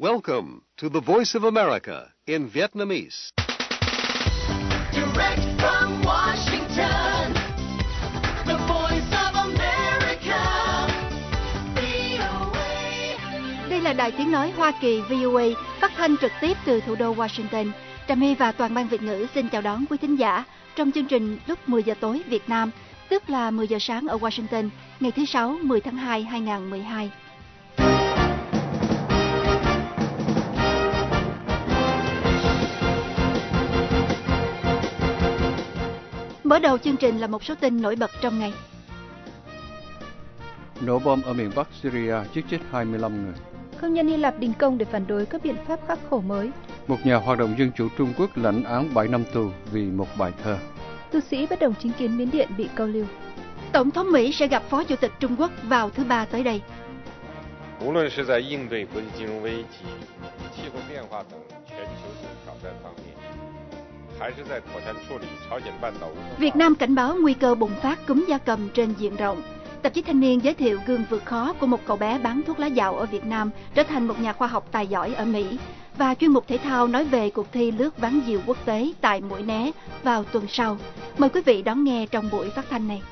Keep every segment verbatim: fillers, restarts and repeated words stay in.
Welcome to the Voice of America in Vietnamese. Direct from Washington, the Voice of America, vê o a. Đây là đài tiếng nói Hoa Kỳ vê o a, phát thanh trực tiếp từ thủ đô Washington. Trà My và toàn ban Việt ngữ xin chào đón quý thính giả trong chương trình lúc mười giờ tối Việt Nam, tức là mười giờ sáng ở Washington, ngày thứ Sáu, mười tháng hai, hai nghìn không trăm mười hai. Mở đầu chương trình là một số tin nổi bật trong ngày. Nổ bom ở miền Bắc Syria giết chết hai mươi lăm người. Công nhân Hy Lạp đình công để phản đối các biện pháp khắc khổ mới. Một nhà hoạt động dân chủ Trung Quốc lãnh án bảy năm tù vì một bài thơ. Tu sĩ bất đồng chính kiến Miến Điện bị câu lưu. Tổng thống Mỹ sẽ gặp Phó Chủ tịch Trung Quốc vào thứ Ba tới đây. Bất luận là在应对国际金融危机、气候变化等全球性挑战方面，还是在妥善处理朝鲜半岛。 Việt Nam cảnh báo nguy cơ bùng phát cúm gia cầm trên diện rộng. Tạp chí Thanh niên giới thiệu gương vượt khó của một cậu bé bán thuốc lá dạo ở Việt Nam trở thành một nhà khoa học tài giỏi ở Mỹ. Và chuyên mục thể thao nói về cuộc thi lướt ván diều quốc tế tại Mũi Né vào tuần sau. Mời quý vị đón nghe trong buổi phát thanh này.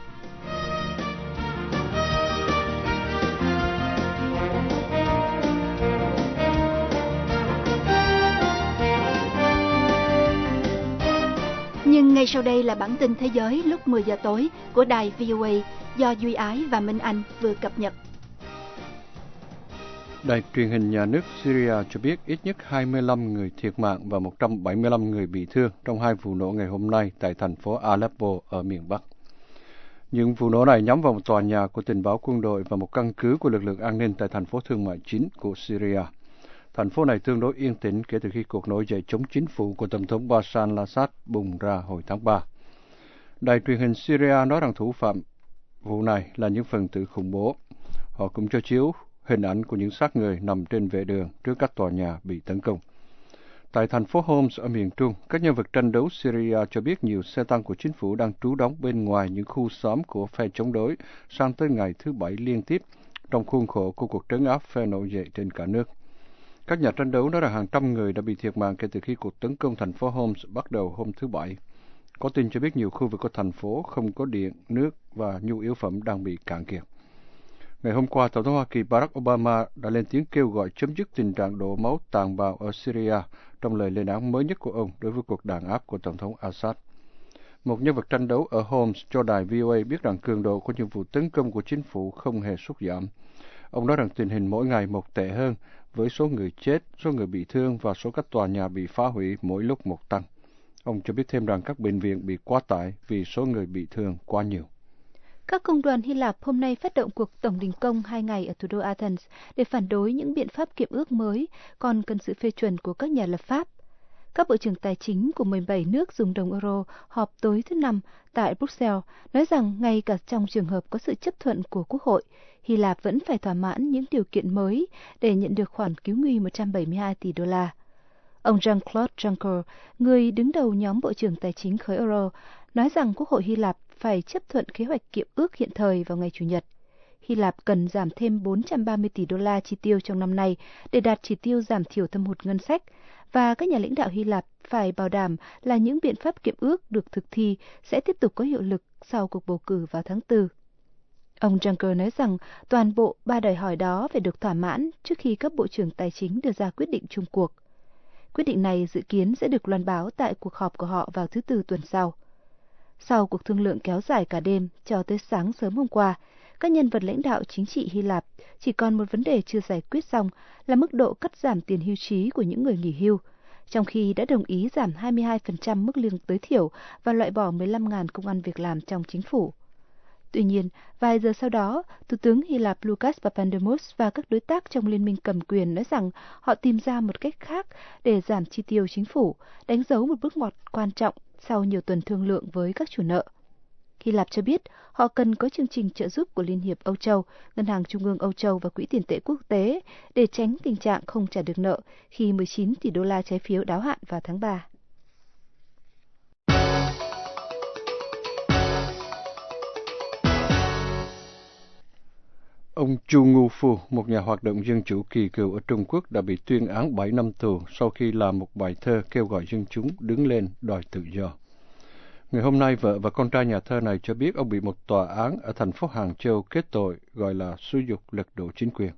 Nhưng ngay sau đây là bản tin thế giới lúc mười giờ tối của đài vê o a do Duy Ái và Minh Anh vừa cập nhật. Đài truyền hình nhà nước Syria cho biết ít nhất hai mươi lăm người thiệt mạng và một trăm bảy mươi lăm người bị thương trong hai vụ nổ ngày hôm nay tại thành phố Aleppo ở miền Bắc. Những vụ nổ này nhắm vào một tòa nhà của tình báo quân đội và một căn cứ của lực lượng an ninh tại thành phố thương mại chính của Syria. Thành phố này tương đối yên tĩnh kể từ khi cuộc nổi dậy chống chính phủ của Tổng thống Bashar al-Assad bùng ra hồi tháng ba. Đài truyền hình Syria nói rằng thủ phạm vụ này là những phần tử khủng bố. Họ cũng cho chiếu hình ảnh của những xác người nằm trên vệ đường trước các tòa nhà bị tấn công. Tại thành phố Homs ở miền Trung, các nhân vật tranh đấu Syria cho biết nhiều xe tăng của chính phủ đang trú đóng bên ngoài những khu xóm của phe chống đối sang tới ngày thứ Bảy liên tiếp trong khuôn khổ của cuộc trấn áp phe nổi dậy trên cả nước. Các nhà tranh đấu nói rằng hàng trăm người đã bị thiệt mạng kể từ khi cuộc tấn công thành phố Homs bắt đầu hôm thứ Bảy. Có tin cho biết nhiều khu vực của thành phố không có điện, nước và nhu yếu phẩm đang bị cạn kiệt. Ngày hôm qua, Tổng thống Hoa Kỳ Barack Obama đã lên tiếng kêu gọi chấm dứt tình trạng đổ máu tàn bạo ở Syria trong lời lên án mới nhất của ông đối với cuộc đàn áp của Tổng thống Assad. Một nhân vật tranh đấu ở Homs cho đài vê o a biết rằng cường độ của những vụ tấn công của chính phủ không hề sút giảm. Ông nói rằng tình hình mỗi ngày một tệ hơn, với số người chết, số người bị thương và số các tòa nhà bị phá hủy mỗi lúc một tăng. Ông cho biết thêm rằng các bệnh viện bị quá tải vì số người bị thương quá nhiều. Các công đoàn Hy Lạp hôm nay phát động cuộc tổng đình công hai ngày ở thủ đô Athens để phản đối những biện pháp kiệm ước mới còn cần sự phê chuẩn của các nhà lập pháp. Các bộ trưởng tài chính của mười bảy nước dùng đồng euro họp tối thứ Năm tại Bruxelles nói rằng ngay cả trong trường hợp có sự chấp thuận của Quốc hội, Hy Lạp vẫn phải thỏa mãn những điều kiện mới để nhận được khoản cứu nguy một trăm bảy mươi hai tỷ đô la. Ông Jean-Claude Juncker, người đứng đầu nhóm bộ trưởng tài chính khối euro, nói rằng Quốc hội Hy Lạp phải chấp thuận kế hoạch kiệm ước hiện thời vào ngày Chủ nhật. Hy Lạp cần giảm thêm bốn trăm ba mươi tỷ đô la chi tiêu trong năm nay để đạt chỉ tiêu giảm thiểu thâm hụt ngân sách, và các nhà lãnh đạo Hy Lạp phải bảo đảm là những biện pháp kiệm ước được thực thi sẽ tiếp tục có hiệu lực sau cuộc bầu cử vào tháng tư. Ông Juncker nói rằng toàn bộ ba đòi hỏi đó phải được thỏa mãn trước khi các bộ trưởng tài chính đưa ra quyết định chung cuộc. Quyết định này dự kiến sẽ được loan báo tại cuộc họp của họ vào thứ Tư tuần sau. Sau cuộc thương lượng kéo dài cả đêm cho tới sáng sớm hôm qua, các nhân vật lãnh đạo chính trị Hy Lạp chỉ còn một vấn đề chưa giải quyết xong là mức độ cắt giảm tiền hưu trí của những người nghỉ hưu, trong khi đã đồng ý giảm hai mươi hai phần trăm mức lương tối thiểu và loại bỏ mười lăm nghìn công ăn việc làm trong chính phủ. Tuy nhiên, vài giờ sau đó, Thủ tướng Hy Lạp Lucas Papandreou và các đối tác trong liên minh cầm quyền nói rằng họ tìm ra một cách khác để giảm chi tiêu chính phủ, đánh dấu một bước ngoặt quan trọng sau nhiều tuần thương lượng với các chủ nợ. Hy Lạp cho biết họ cần có chương trình trợ giúp của Liên hiệp Âu Châu, Ngân hàng Trung ương Âu Châu và Quỹ tiền tệ quốc tế để tránh tình trạng không trả được nợ khi mười chín tỷ đô la trái phiếu đáo hạn vào tháng ba. Ông Chu Ngu-phu, một nhà hoạt động dân chủ kỳ cựu ở Trung Quốc, đã bị tuyên án bảy năm tù sau khi làm một bài thơ kêu gọi dân chúng đứng lên đòi tự do. Ngày hôm nay, vợ và con trai nhà thơ này cho biết ông bị một tòa án ở thành phố Hàng Châu kết tội gọi là xúi giục lật đổ chính quyền.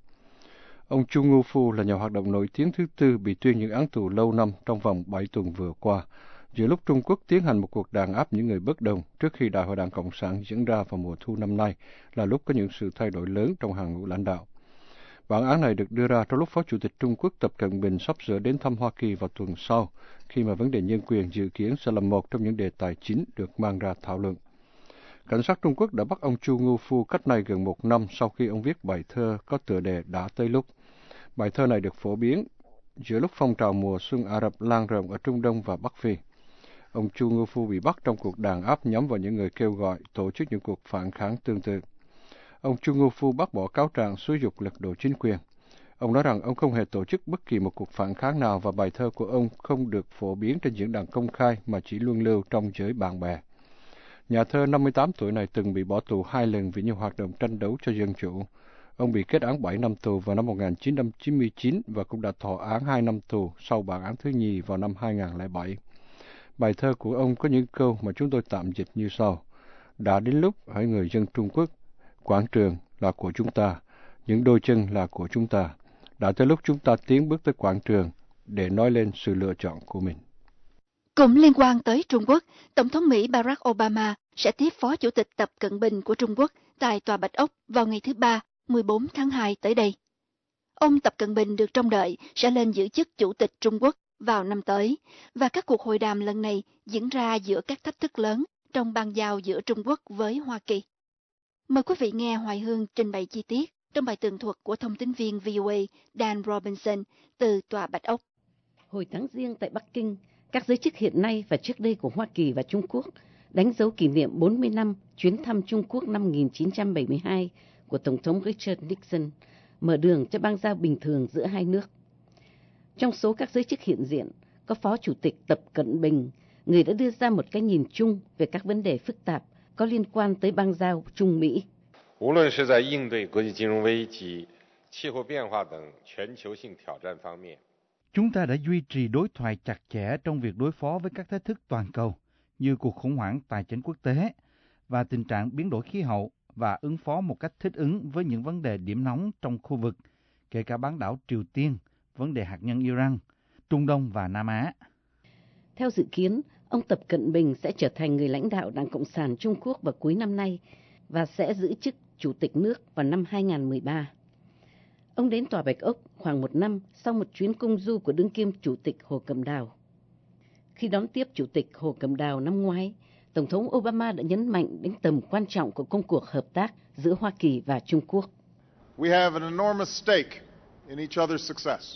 Ông Chu Ngu-phu là nhà hoạt động nổi tiếng thứ tư bị tuyên những án tù lâu năm trong vòng bảy tuần vừa qua, giữa lúc Trung Quốc tiến hành một cuộc đàn áp những người bất đồng trước khi Đại hội Đảng Cộng sản diễn ra vào mùa thu năm nay, là lúc có những sự thay đổi lớn trong hàng ngũ lãnh đạo. Bản án này được đưa ra trong lúc Phó Chủ tịch Trung Quốc Tập Cận Bình sắp sửa đến thăm Hoa Kỳ vào tuần sau, khi mà vấn đề nhân quyền dự kiến sẽ là một trong những đề tài chính được mang ra thảo luận. Cảnh sát Trung Quốc đã bắt ông Chu Ngu-phu cách nay gần một năm sau khi ông viết bài thơ có tựa đề Đã tới lúc. Bài thơ này được phổ biến giữa lúc phong trào mùa xuân Ả Rập lan rộng ở Trung Đông và Bắc Phi. Ông Chu Ngu-phu bị bắt trong cuộc đàn áp nhắm vào những người kêu gọi tổ chức những cuộc phản kháng tương tự. Ông Chu Ngu-phu bác bỏ cáo trạng xúi giục lật đổ chính quyền. Ông nói rằng ông không hề tổ chức bất kỳ một cuộc phản kháng nào và bài thơ của ông không được phổ biến trên diễn đàn công khai mà chỉ luân lưu trong giới bạn bè. Nhà thơ năm mươi tám tuổi này từng bị bỏ tù hai lần vì những hoạt động tranh đấu cho dân chủ. Ông bị kết án bảy năm tù vào năm một nghìn chín trăm chín mươi chín và cũng đã thọ án hai năm tù sau bản án thứ nhì vào năm hai nghìn không trăm lẻ bảy. Bài thơ của ông có những câu mà chúng tôi tạm dịch như sau. Đã đến lúc, hỡi người dân Trung Quốc, quảng trường là của chúng ta, những đôi chân là của chúng ta. Đã tới lúc chúng ta tiến bước tới quảng trường để nói lên sự lựa chọn của mình. Cũng liên quan tới Trung Quốc, Tổng thống Mỹ Barack Obama sẽ tiếp Phó Chủ tịch Tập Cận Bình của Trung Quốc tại Tòa Bạch Ốc vào ngày thứ Ba, mười bốn tháng hai tới đây. Ông Tập Cận Bình được trông đợi sẽ lên giữ chức Chủ tịch Trung Quốc vào năm tới, và các cuộc hội đàm lần này diễn ra giữa các thách thức lớn trong bang giao giữa Trung Quốc với Hoa Kỳ. Mời quý vị nghe Hoài Hương trình bày chi tiết trong bài tường thuật của thông tín viên vê o a Dan Robinson từ Tòa Bạch Ốc. Hồi tháng Giêng tại Bắc Kinh, các giới chức hiện nay và trước đây của Hoa Kỳ và Trung Quốc đánh dấu kỷ niệm bốn mươi năm chuyến thăm Trung Quốc năm một nghìn chín trăm bảy mươi hai của Tổng thống Richard Nixon, mở đường cho bang giao bình thường giữa hai nước. Trong số các giới chức hiện diện, có Phó Chủ tịch Tập Cận Bình, người đã đưa ra một cái nhìn chung về các vấn đề phức tạp có liên quan tới bang giao Trung Mỹ. Vô luận是在应对国际金融危机、气候变化等全球性挑战方面， Chúng ta đã duy trì đối thoại chặt chẽ trong việc đối phó với các thách thức toàn cầu như cuộc khủng hoảng tài chính quốc tế và tình trạng biến đổi khí hậu và ứng phó một cách thích ứng với những vấn đề điểm nóng trong khu vực, kể cả bán đảo Triều Tiên, vấn đề hạt nhân Iran, Trung Đông và Nam Á. Theo dự kiến, ông Tập Cận Bình sẽ trở thành người lãnh đạo Đảng Cộng sản Trung Quốc vào cuối năm nay và sẽ giữ chức Chủ tịch nước vào năm hai nghìn không trăm mười ba. Ông đến Tòa Bạch Ốc khoảng một năm sau một chuyến công du của đương kim Chủ tịch Hồ Cẩm Đào. Khi đón tiếp Chủ tịch Hồ Cẩm Đào năm ngoái, Tổng thống Obama đã nhấn mạnh đến tầm quan trọng của công cuộc hợp tác giữa Hoa Kỳ và Trung Quốc. We have an enormous stake in each other's success,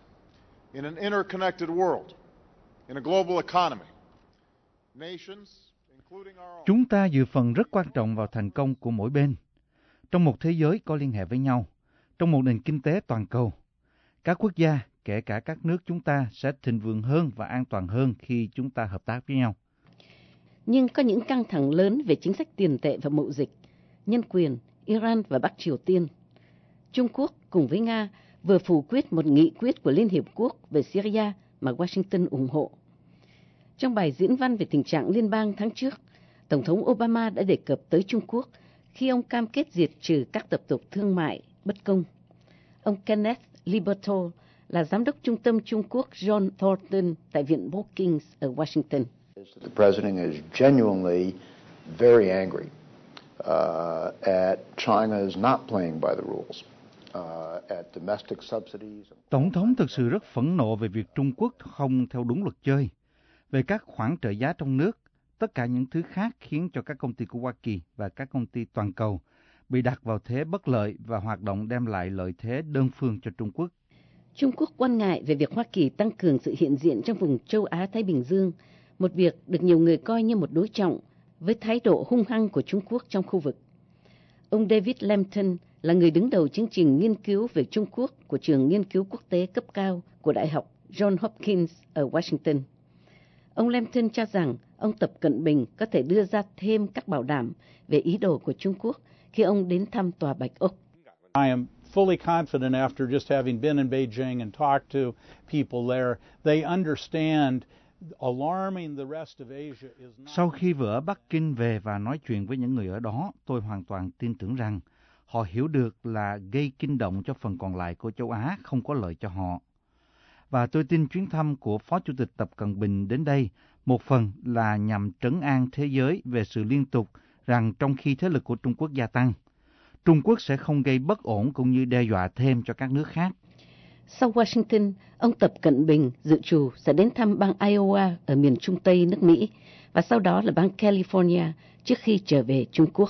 in an interconnected world, in a global economy. Nations, including our own. Chúng ta dự phần rất quan trọng vào thành công của mỗi bên, trong một thế giới có liên hệ với nhau, trong một nền kinh tế toàn cầu. Các quốc gia, kể cả các nước chúng ta, sẽ thịnh vượng hơn và an toàn hơn khi chúng ta hợp tác với nhau. Nhưng có những căng thẳng lớn về chính sách tiền tệ và mậu dịch, nhân quyền, Iran và Bắc Triều Tiên. Trung Quốc cùng với Nga vừa phủ quyết một nghị quyết của Liên Hiệp Quốc về Syria mà Washington ủng hộ. Trong bài diễn văn về tình trạng liên bang tháng trước, Tổng thống Obama đã đề cập tới Trung Quốc khi ông cam kết diệt trừ các tập tục thương mại bất công. Ông Kenneth Liberto là giám đốc trung tâm Trung Quốc John Thornton tại Viện Brookings ở Washington. The president is genuinely very angry uh, at China's not playing by the rules, uh, at domestic subsidies. Tổng thống thực sự rất phẫn nộ về việc Trung Quốc không theo đúng luật chơi, về các khoản trợ giá trong nước, tất cả những thứ khác khiến cho các công ty của Hoa Kỳ và các công ty toàn cầu bị đặt vào thế bất lợi và hoạt động đem lại lợi thế đơn phương cho Trung Quốc. Trung Quốc quan ngại về việc Hoa Kỳ tăng cường sự hiện diện trong vùng châu Á-Thái Bình Dương, một việc được nhiều người coi như một đối trọng với thái độ hung hăng của Trung Quốc trong khu vực. Ông David Lampton là người đứng đầu chương trình nghiên cứu về Trung Quốc của trường nghiên cứu quốc tế cấp cao của Đại học Johns Hopkins ở Washington. Ông Lampton cho rằng ông Tập Cận Bình có thể đưa ra thêm các bảo đảm về ý đồ của Trung Quốc khi ông đến thăm Tòa Bạch Ốc. I am fully confident after just having been in Beijing and talked to people there, they understand alarming the rest of Asia is not... Sau khi vừa ở Bắc Kinh về và nói chuyện với những người ở đó, tôi hoàn toàn tin tưởng rằng họ hiểu được là gây kinh động cho phần còn lại của châu Á không có lợi cho họ. Và tôi tin chuyến thăm của Phó Chủ tịch Tập Cận Bình đến đây một phần là nhằm trấn an thế giới về sự liên tục rằng trong khi thế lực của Trung Quốc gia tăng, Trung Quốc sẽ không gây bất ổn cũng như đe dọa thêm cho các nước khác. Sau Washington, ông Tập Cận Bình dự trù sẽ đến thăm bang Iowa ở miền Trung Tây nước Mỹ và sau đó là bang California trước khi trở về Trung Quốc.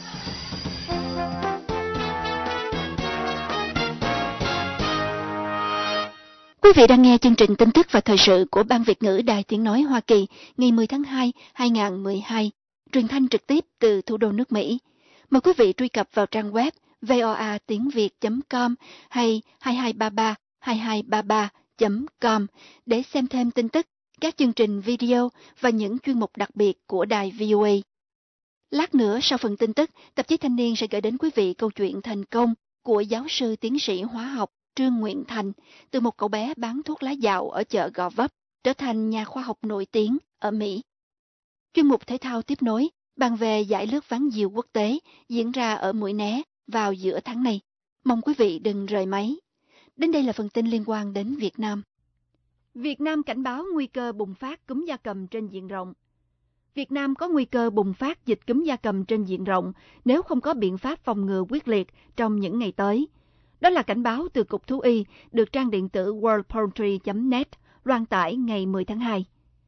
Quý vị đang nghe chương trình tin tức và thời sự của Ban Việt ngữ Đài Tiếng nói Hoa Kỳ ngày mười tháng hai năm hai nghìn không trăm mười hai, truyền thanh trực tiếp từ thủ đô nước Mỹ. Mời quý vị truy cập vào trang web voa tiếng việt chấm com hay hai hai ba ba hai hai ba ba chấm com để xem thêm tin tức, các chương trình video và những chuyên mục đặc biệt của đài vê o a. Lát nữa sau phần tin tức, tạp chí Thanh niên sẽ gửi đến quý vị câu chuyện thành công của giáo sư tiến sĩ hóa học Trương Nguyện Thành, từ một cậu bé bán thuốc lá dạo ở chợ Gò Vấp trở thành nhà khoa học nổi tiếng ở Mỹ. Chuyên mục thể thao tiếp nối bàn về giải lướt ván diều quốc tế diễn ra ở Mũi Né vào giữa tháng này. Mong quý vị đừng rời máy. Đến đây là phần tin liên quan đến Việt Nam. Việt Nam cảnh báo nguy cơ bùng phát cúm gia cầm trên diện rộng. Việt Nam có nguy cơ bùng phát dịch cúm gia cầm trên diện rộng nếu không có biện pháp phòng ngừa quyết liệt trong những ngày tới. Đó là cảnh báo từ Cục Thú y được trang điện tử world poultry chấm net loan tải ngày mười tháng hai.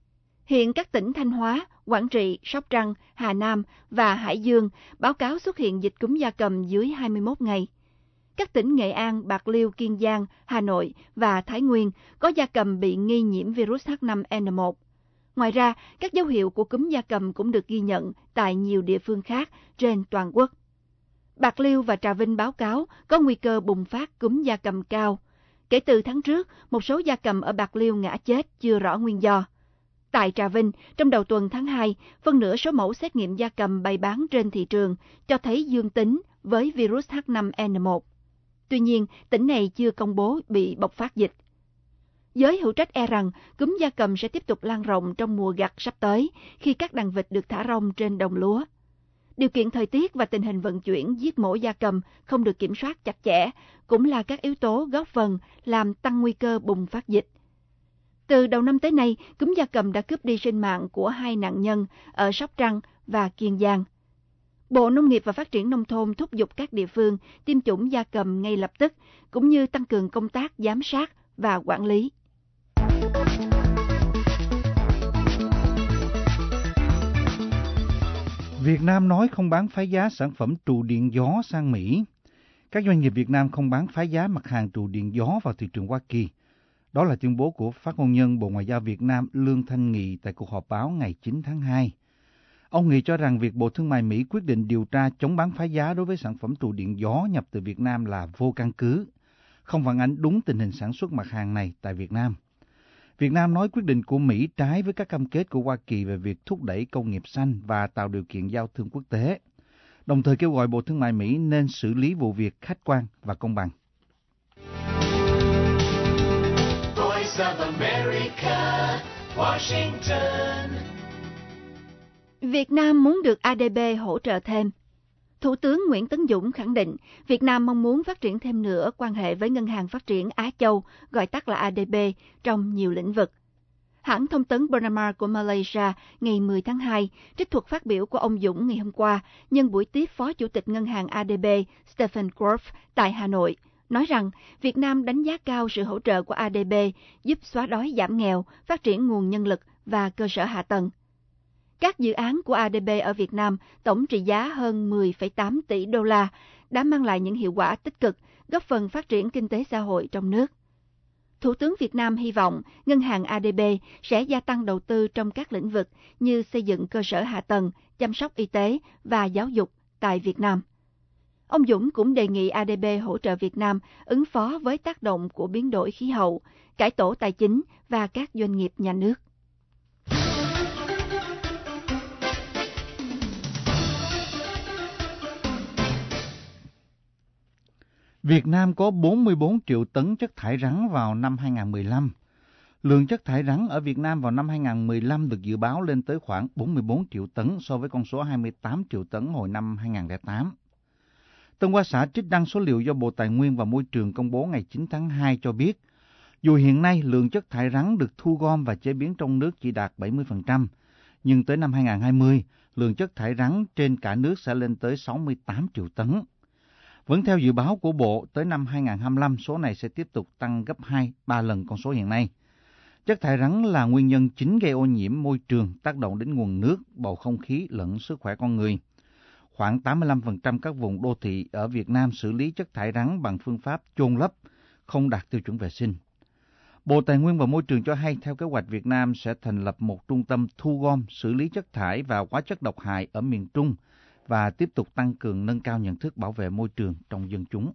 Hiện các tỉnh Thanh Hóa, Quảng Trị, Sóc Trăng, Hà Nam và Hải Dương báo cáo xuất hiện dịch cúm gia cầm dưới hai mươi mốt ngày. Các tỉnh Nghệ An, Bạc Liêu, Kiên Giang, Hà Nội và Thái Nguyên có gia cầm bị nghi nhiễm virus H năm N một. Ngoài ra, các dấu hiệu của cúm gia cầm cũng được ghi nhận tại nhiều địa phương khác trên toàn quốc. Bạc Liêu và Trà Vinh báo cáo có nguy cơ bùng phát cúm gia cầm cao. Kể từ tháng trước, một số gia cầm ở Bạc Liêu ngã chết chưa rõ nguyên do. Tại Trà Vinh, trong đầu tuần tháng hai, phân nửa số mẫu xét nghiệm gia cầm bày bán trên thị trường cho thấy dương tính với virus H năm N một. Tuy nhiên, tỉnh này chưa công bố bị bộc phát dịch. Giới hữu trách e rằng cúm gia cầm sẽ tiếp tục lan rộng trong mùa gặt sắp tới khi các đàn vịt được thả rông trên đồng lúa. Điều kiện thời tiết và tình hình vận chuyển giết mổ gia cầm không được kiểm soát chặt chẽ cũng là các yếu tố góp phần làm tăng nguy cơ bùng phát dịch. Từ đầu năm tới nay, cúm gia cầm đã cướp đi sinh mạng của hai nạn nhân ở Sóc Trăng và Kiên Giang. Bộ Nông nghiệp và Phát triển Nông thôn thúc giục các địa phương tiêm chủng gia cầm ngay lập tức, cũng như tăng cường công tác giám sát và quản lý. Việt Nam nói không bán phá giá sản phẩm trụ điện gió sang Mỹ. Các doanh nghiệp Việt Nam không bán phá giá mặt hàng trụ điện gió vào thị trường Hoa Kỳ. Đó là tuyên bố của phát ngôn nhân Bộ Ngoại giao Việt Nam Lương Thanh Nghị tại cuộc họp báo ngày chín tháng hai. Ông Nghị cho rằng việc Bộ Thương mại Mỹ quyết định điều tra chống bán phá giá đối với sản phẩm trụ điện gió nhập từ Việt Nam là vô căn cứ, không phản ánh đúng tình hình sản xuất mặt hàng này tại Việt Nam. Việt Nam nói quyết định của Mỹ trái với các cam kết của Hoa Kỳ về việc thúc đẩy công nghiệp xanh và tạo điều kiện giao thương quốc tế, đồng thời kêu gọi Bộ Thương mại Mỹ nên xử lý vụ việc khách quan và công bằng. Voice of America, Washington. Việt Nam muốn được a đê bê hỗ trợ thêm. Thủ tướng Nguyễn Tấn Dũng khẳng định Việt Nam mong muốn phát triển thêm nữa quan hệ với Ngân hàng Phát triển Á Châu, gọi tắt là a đê bê, trong nhiều lĩnh vực. Hãng thông tấn Bernama của Malaysia ngày mười tháng hai trích thuật phát biểu của ông Dũng ngày hôm qua nhân buổi tiếp Phó Chủ tịch Ngân hàng a đê bê Stephen Groff tại Hà Nội, nói rằng Việt Nam đánh giá cao sự hỗ trợ của a đê bê giúp xóa đói giảm nghèo, phát triển nguồn nhân lực và cơ sở hạ tầng. Các dự án của a đê bê ở Việt Nam tổng trị giá hơn mười phẩy tám tỷ đô la đã mang lại những hiệu quả tích cực, góp phần phát triển kinh tế xã hội trong nước. Thủ tướng Việt Nam hy vọng Ngân hàng a đê bê sẽ gia tăng đầu tư trong các lĩnh vực như xây dựng cơ sở hạ tầng, chăm sóc y tế và giáo dục tại Việt Nam. Ông Dũng cũng đề nghị a đê bê hỗ trợ Việt Nam ứng phó với tác động của biến đổi khí hậu, cải tổ tài chính và các doanh nghiệp nhà nước. Việt Nam có bốn mươi bốn triệu tấn chất thải rắn vào năm hai không một lăm. Lượng chất thải rắn ở Việt Nam vào năm hai không một lăm được dự báo lên tới khoảng bốn mươi bốn triệu tấn so với con số hai mươi tám triệu tấn hồi năm hai không không tám. Tân Hoa Xã trích đăng số liệu do Bộ Tài nguyên và Môi trường công bố ngày chín tháng hai cho biết, dù hiện nay lượng chất thải rắn được thu gom và chế biến trong nước chỉ đạt bảy mươi phần trăm, nhưng tới năm hai không hai không, lượng chất thải rắn trên cả nước sẽ lên tới sáu mươi tám triệu tấn. Vẫn theo dự báo của Bộ, tới năm hai không hai lăm, số này sẽ tiếp tục tăng gấp hai ba lần con số hiện nay. Chất thải rắn là nguyên nhân chính gây ô nhiễm môi trường, tác động đến nguồn nước, bầu không khí lẫn sức khỏe con người. Khoảng tám mươi lăm phần trăm các vùng đô thị ở Việt Nam xử lý chất thải rắn bằng phương pháp chôn lấp, không đạt tiêu chuẩn vệ sinh. Bộ Tài nguyên và Môi trường cho hay theo kế hoạch Việt Nam sẽ thành lập một trung tâm thu gom, xử lý chất thải và hóa chất độc hại ở miền Trung và tiếp tục tăng cường nâng cao nhận thức bảo vệ môi trường trong dân chúng.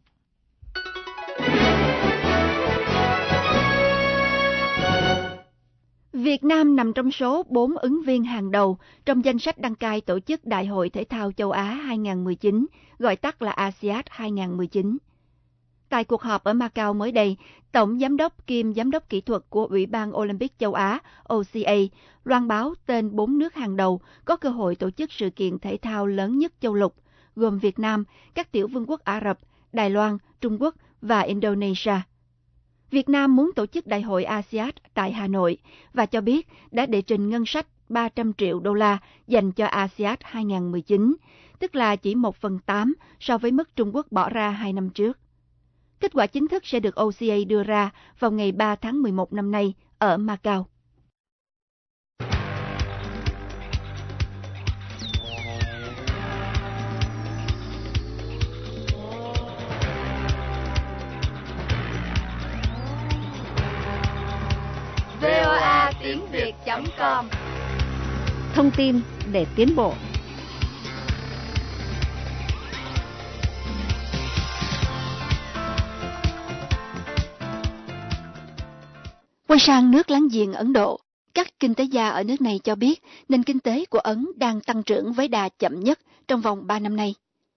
Việt Nam nằm trong số bốn ứng viên hàng đầu trong danh sách đăng cai tổ chức Đại hội Thể thao Châu Á hai không một chín, gọi tắt là a si át hai không một chín. Tại cuộc họp ở Macau mới đây, Tổng Giám đốc kiêm Giám đốc kỹ thuật của Ủy ban Olympic Châu Á O C A loan báo tên bốn nước hàng đầu có cơ hội tổ chức sự kiện thể thao lớn nhất châu lục, gồm Việt Nam, các tiểu vương quốc Ả Rập, Đài Loan, Trung Quốc và Indonesia. Việt Nam muốn tổ chức Đại hội a si át tại Hà Nội và cho biết đã đệ trình ngân sách ba trăm triệu đô la dành cho a si át hai không một chín, tức là chỉ một phần tám so với mức Trung Quốc bỏ ra hai năm trước. Kết quả chính thức sẽ được O C A đưa ra vào ngày ba tháng mười một năm nay ở Macau. vê o a tiếng việt chấm com. Thông tin để tiến bộ. Quay sang nước láng giềng Ấn Độ, các kinh tế gia ở nước này cho biết nền kinh tế của Ấn đang tăng trưởng với đà chậm nhất trong vòng ba năm nay.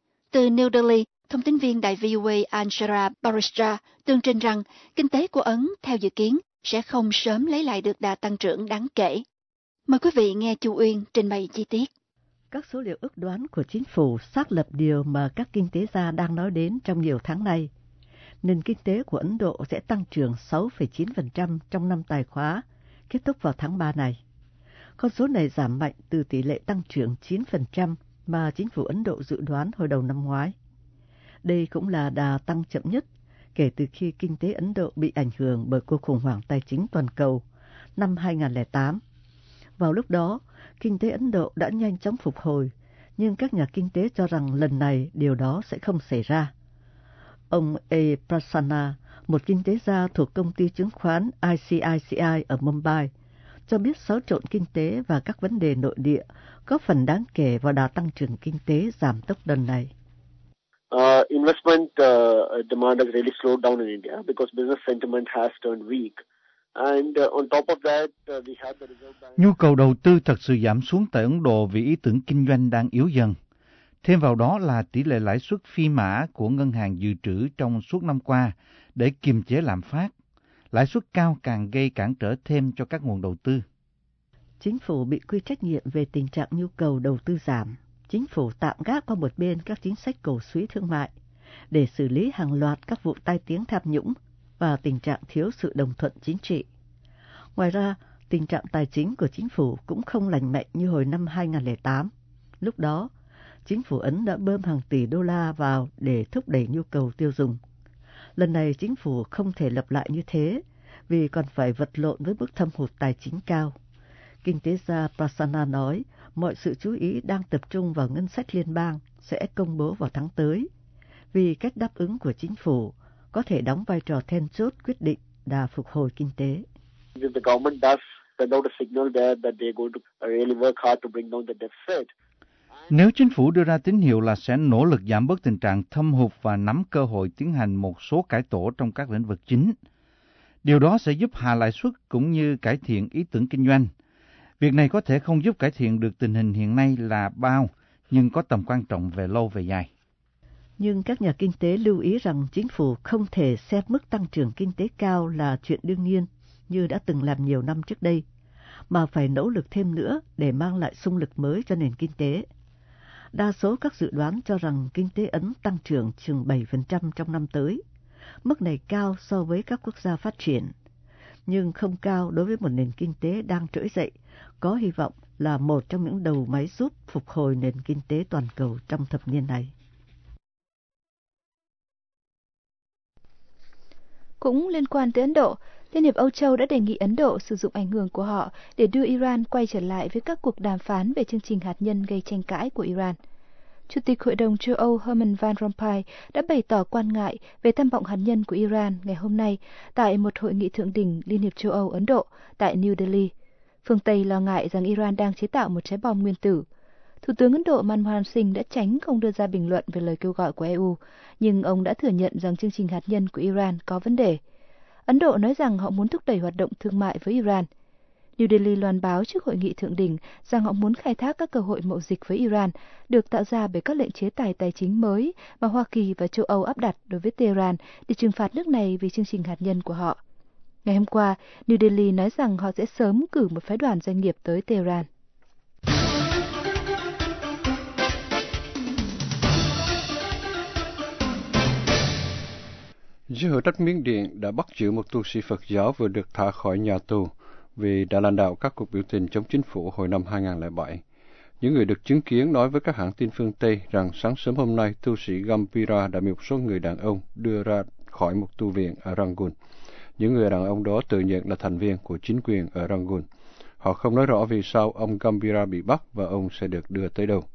Từ New Delhi, thông tín viên đài vê o a Anshara Barishra tường trình rằng kinh tế của Ấn, theo dự kiến, sẽ không sớm lấy lại được đà tăng trưởng đáng kể. Mời quý vị nghe Chu Uyên trình bày chi tiết. Các số liệu ước đoán của chính phủ xác lập điều mà các kinh tế gia đang nói đến trong nhiều tháng nay. Nền kinh tế của Ấn Độ sẽ tăng trưởng sáu phẩy chín phần trăm trong năm tài khóa, kết thúc vào tháng ba này. Con số này giảm mạnh từ tỷ lệ tăng trưởng chín phần trăm mà chính phủ Ấn Độ dự đoán hồi đầu năm ngoái. Đây cũng là đà tăng chậm nhất kể từ khi kinh tế Ấn Độ bị ảnh hưởng bởi cuộc khủng hoảng tài chính toàn cầu năm hai không không tám. Vào lúc đó, kinh tế Ấn Độ đã nhanh chóng phục hồi, nhưng các nhà kinh tế cho rằng lần này điều đó sẽ không xảy ra. Ông A. Prasanna, một kinh tế gia thuộc công ty chứng khoán I C I C I ở Mumbai, cho biết xáo trộn kinh tế và các vấn đề nội địa có phần đáng kể vào đà tăng trưởng kinh tế giảm tốc lần này. Uh, investment uh, demand has really slowed down in India because business sentiment has turned weak. And uh, on top of that, uh, we have the Reserve Bank. Nhu cầu đầu tư thật sự giảm xuống tại Ấn Độ vì ý tưởng kinh doanh đang yếu dần. Thêm vào đó là tỷ lệ lãi suất phi mã của ngân hàng dự trữ trong suốt năm qua để kiềm chế lạm phát. Lãi suất cao càng gây cản trở thêm cho các nguồn đầu tư. Chính phủ bị quy trách nhiệm về tình trạng nhu cầu đầu tư giảm. Chính phủ tạm gác qua một bên các chính sách cổ súy thương mại để xử lý hàng loạt các vụ tai tiếng tham nhũng và tình trạng thiếu sự đồng thuận chính trị. Ngoài ra, tình trạng tài chính của chính phủ cũng không lành mạnh như hồi năm hai không không tám. Lúc đó, chính phủ Ấn đã bơm hàng tỷ đô la vào để thúc đẩy nhu cầu tiêu dùng. Lần này chính phủ không thể lặp lại như thế vì còn phải vật lộn với mức thâm hụt tài chính cao. Kinh tế gia Prasanna nói mọi sự chú ý đang tập trung vào ngân sách liên bang sẽ công bố vào tháng tới, vì cách đáp ứng của chính phủ có thể đóng vai trò then chốt quyết định đà phục hồi kinh tế. If the government does send out a signal there that they're going to really work hard to bring down the deficit. Nếu chính phủ đưa ra tín hiệu là sẽ nỗ lực giảm bớt tình trạng thâm hụt và nắm cơ hội tiến hành một số cải tổ trong các lĩnh vực chính, điều đó sẽ giúp hạ lãi suất cũng như cải thiện ý tưởng kinh doanh. Việc này có thể không giúp cải thiện được tình hình hiện nay là bao, nhưng có tầm quan trọng về lâu về dài. Nhưng các nhà kinh tế lưu ý rằng chính phủ không thể xem mức tăng trưởng kinh tế cao là chuyện đương nhiên như đã từng làm nhiều năm trước đây, mà phải nỗ lực thêm nữa để mang lại xung lực mới cho nền kinh tế. Đa số các dự đoán cho rằng kinh tế Ấn tăng trưởng chừng bảy phần trăm trong năm tới. Mức này cao so với các quốc gia phát triển, nhưng không cao đối với một nền kinh tế đang trỗi dậy, có hy vọng là một trong những đầu máy giúp phục hồi nền kinh tế toàn cầu trong thập niên này. Cũng liên quan tới Ấn Độ, Liên hiệp Âu Châu đã đề nghị Ấn Độ sử dụng ảnh hưởng của họ để đưa Iran quay trở lại với các cuộc đàm phán về chương trình hạt nhân gây tranh cãi của Iran. Chủ tịch Hội đồng châu Âu Herman Van Rompuy đã bày tỏ quan ngại về tham vọng hạt nhân của Iran ngày hôm nay tại một hội nghị thượng đỉnh Liên hiệp châu Âu Ấn Độ tại New Delhi. Phương Tây lo ngại rằng Iran đang chế tạo một trái bom nguyên tử. Thủ tướng Ấn Độ Manmohan Singh đã tránh không đưa ra bình luận về lời kêu gọi của e u, nhưng ông đã thừa nhận rằng chương trình hạt nhân của Iran có vấn đề. Ấn Độ nói rằng họ muốn thúc đẩy hoạt động thương mại với Iran. New Delhi loan báo trước hội nghị thượng đỉnh rằng họ muốn khai thác các cơ hội mậu dịch với Iran được tạo ra bởi các lệnh chế tài tài chính mới mà Hoa Kỳ và châu Âu áp đặt đối với Tehran để trừng phạt nước này vì chương trình hạt nhân của họ. Ngày hôm qua, New Delhi nói rằng họ sẽ sớm cử một phái đoàn doanh nghiệp tới Tehran. Giới hữu trách Miến Điện đã bắt giữ một tu sĩ Phật giáo vừa được thả khỏi nhà tù vì đã lãnh đạo các cuộc biểu tình chống chính phủ hồi năm hai nghìn không trăm lẻ bảy. Những người được chứng kiến nói với các hãng tin phương Tây rằng sáng sớm hôm nay, tu sĩ Gambhira đã bị một số người đàn ông đưa ra khỏi một tu viện ở Rangoon. Những người đàn ông đó tự nhận là thành viên của chính quyền ở Rangoon. Họ không nói rõ vì sao ông Gambhira bị bắt và ông sẽ được đưa tới đâu.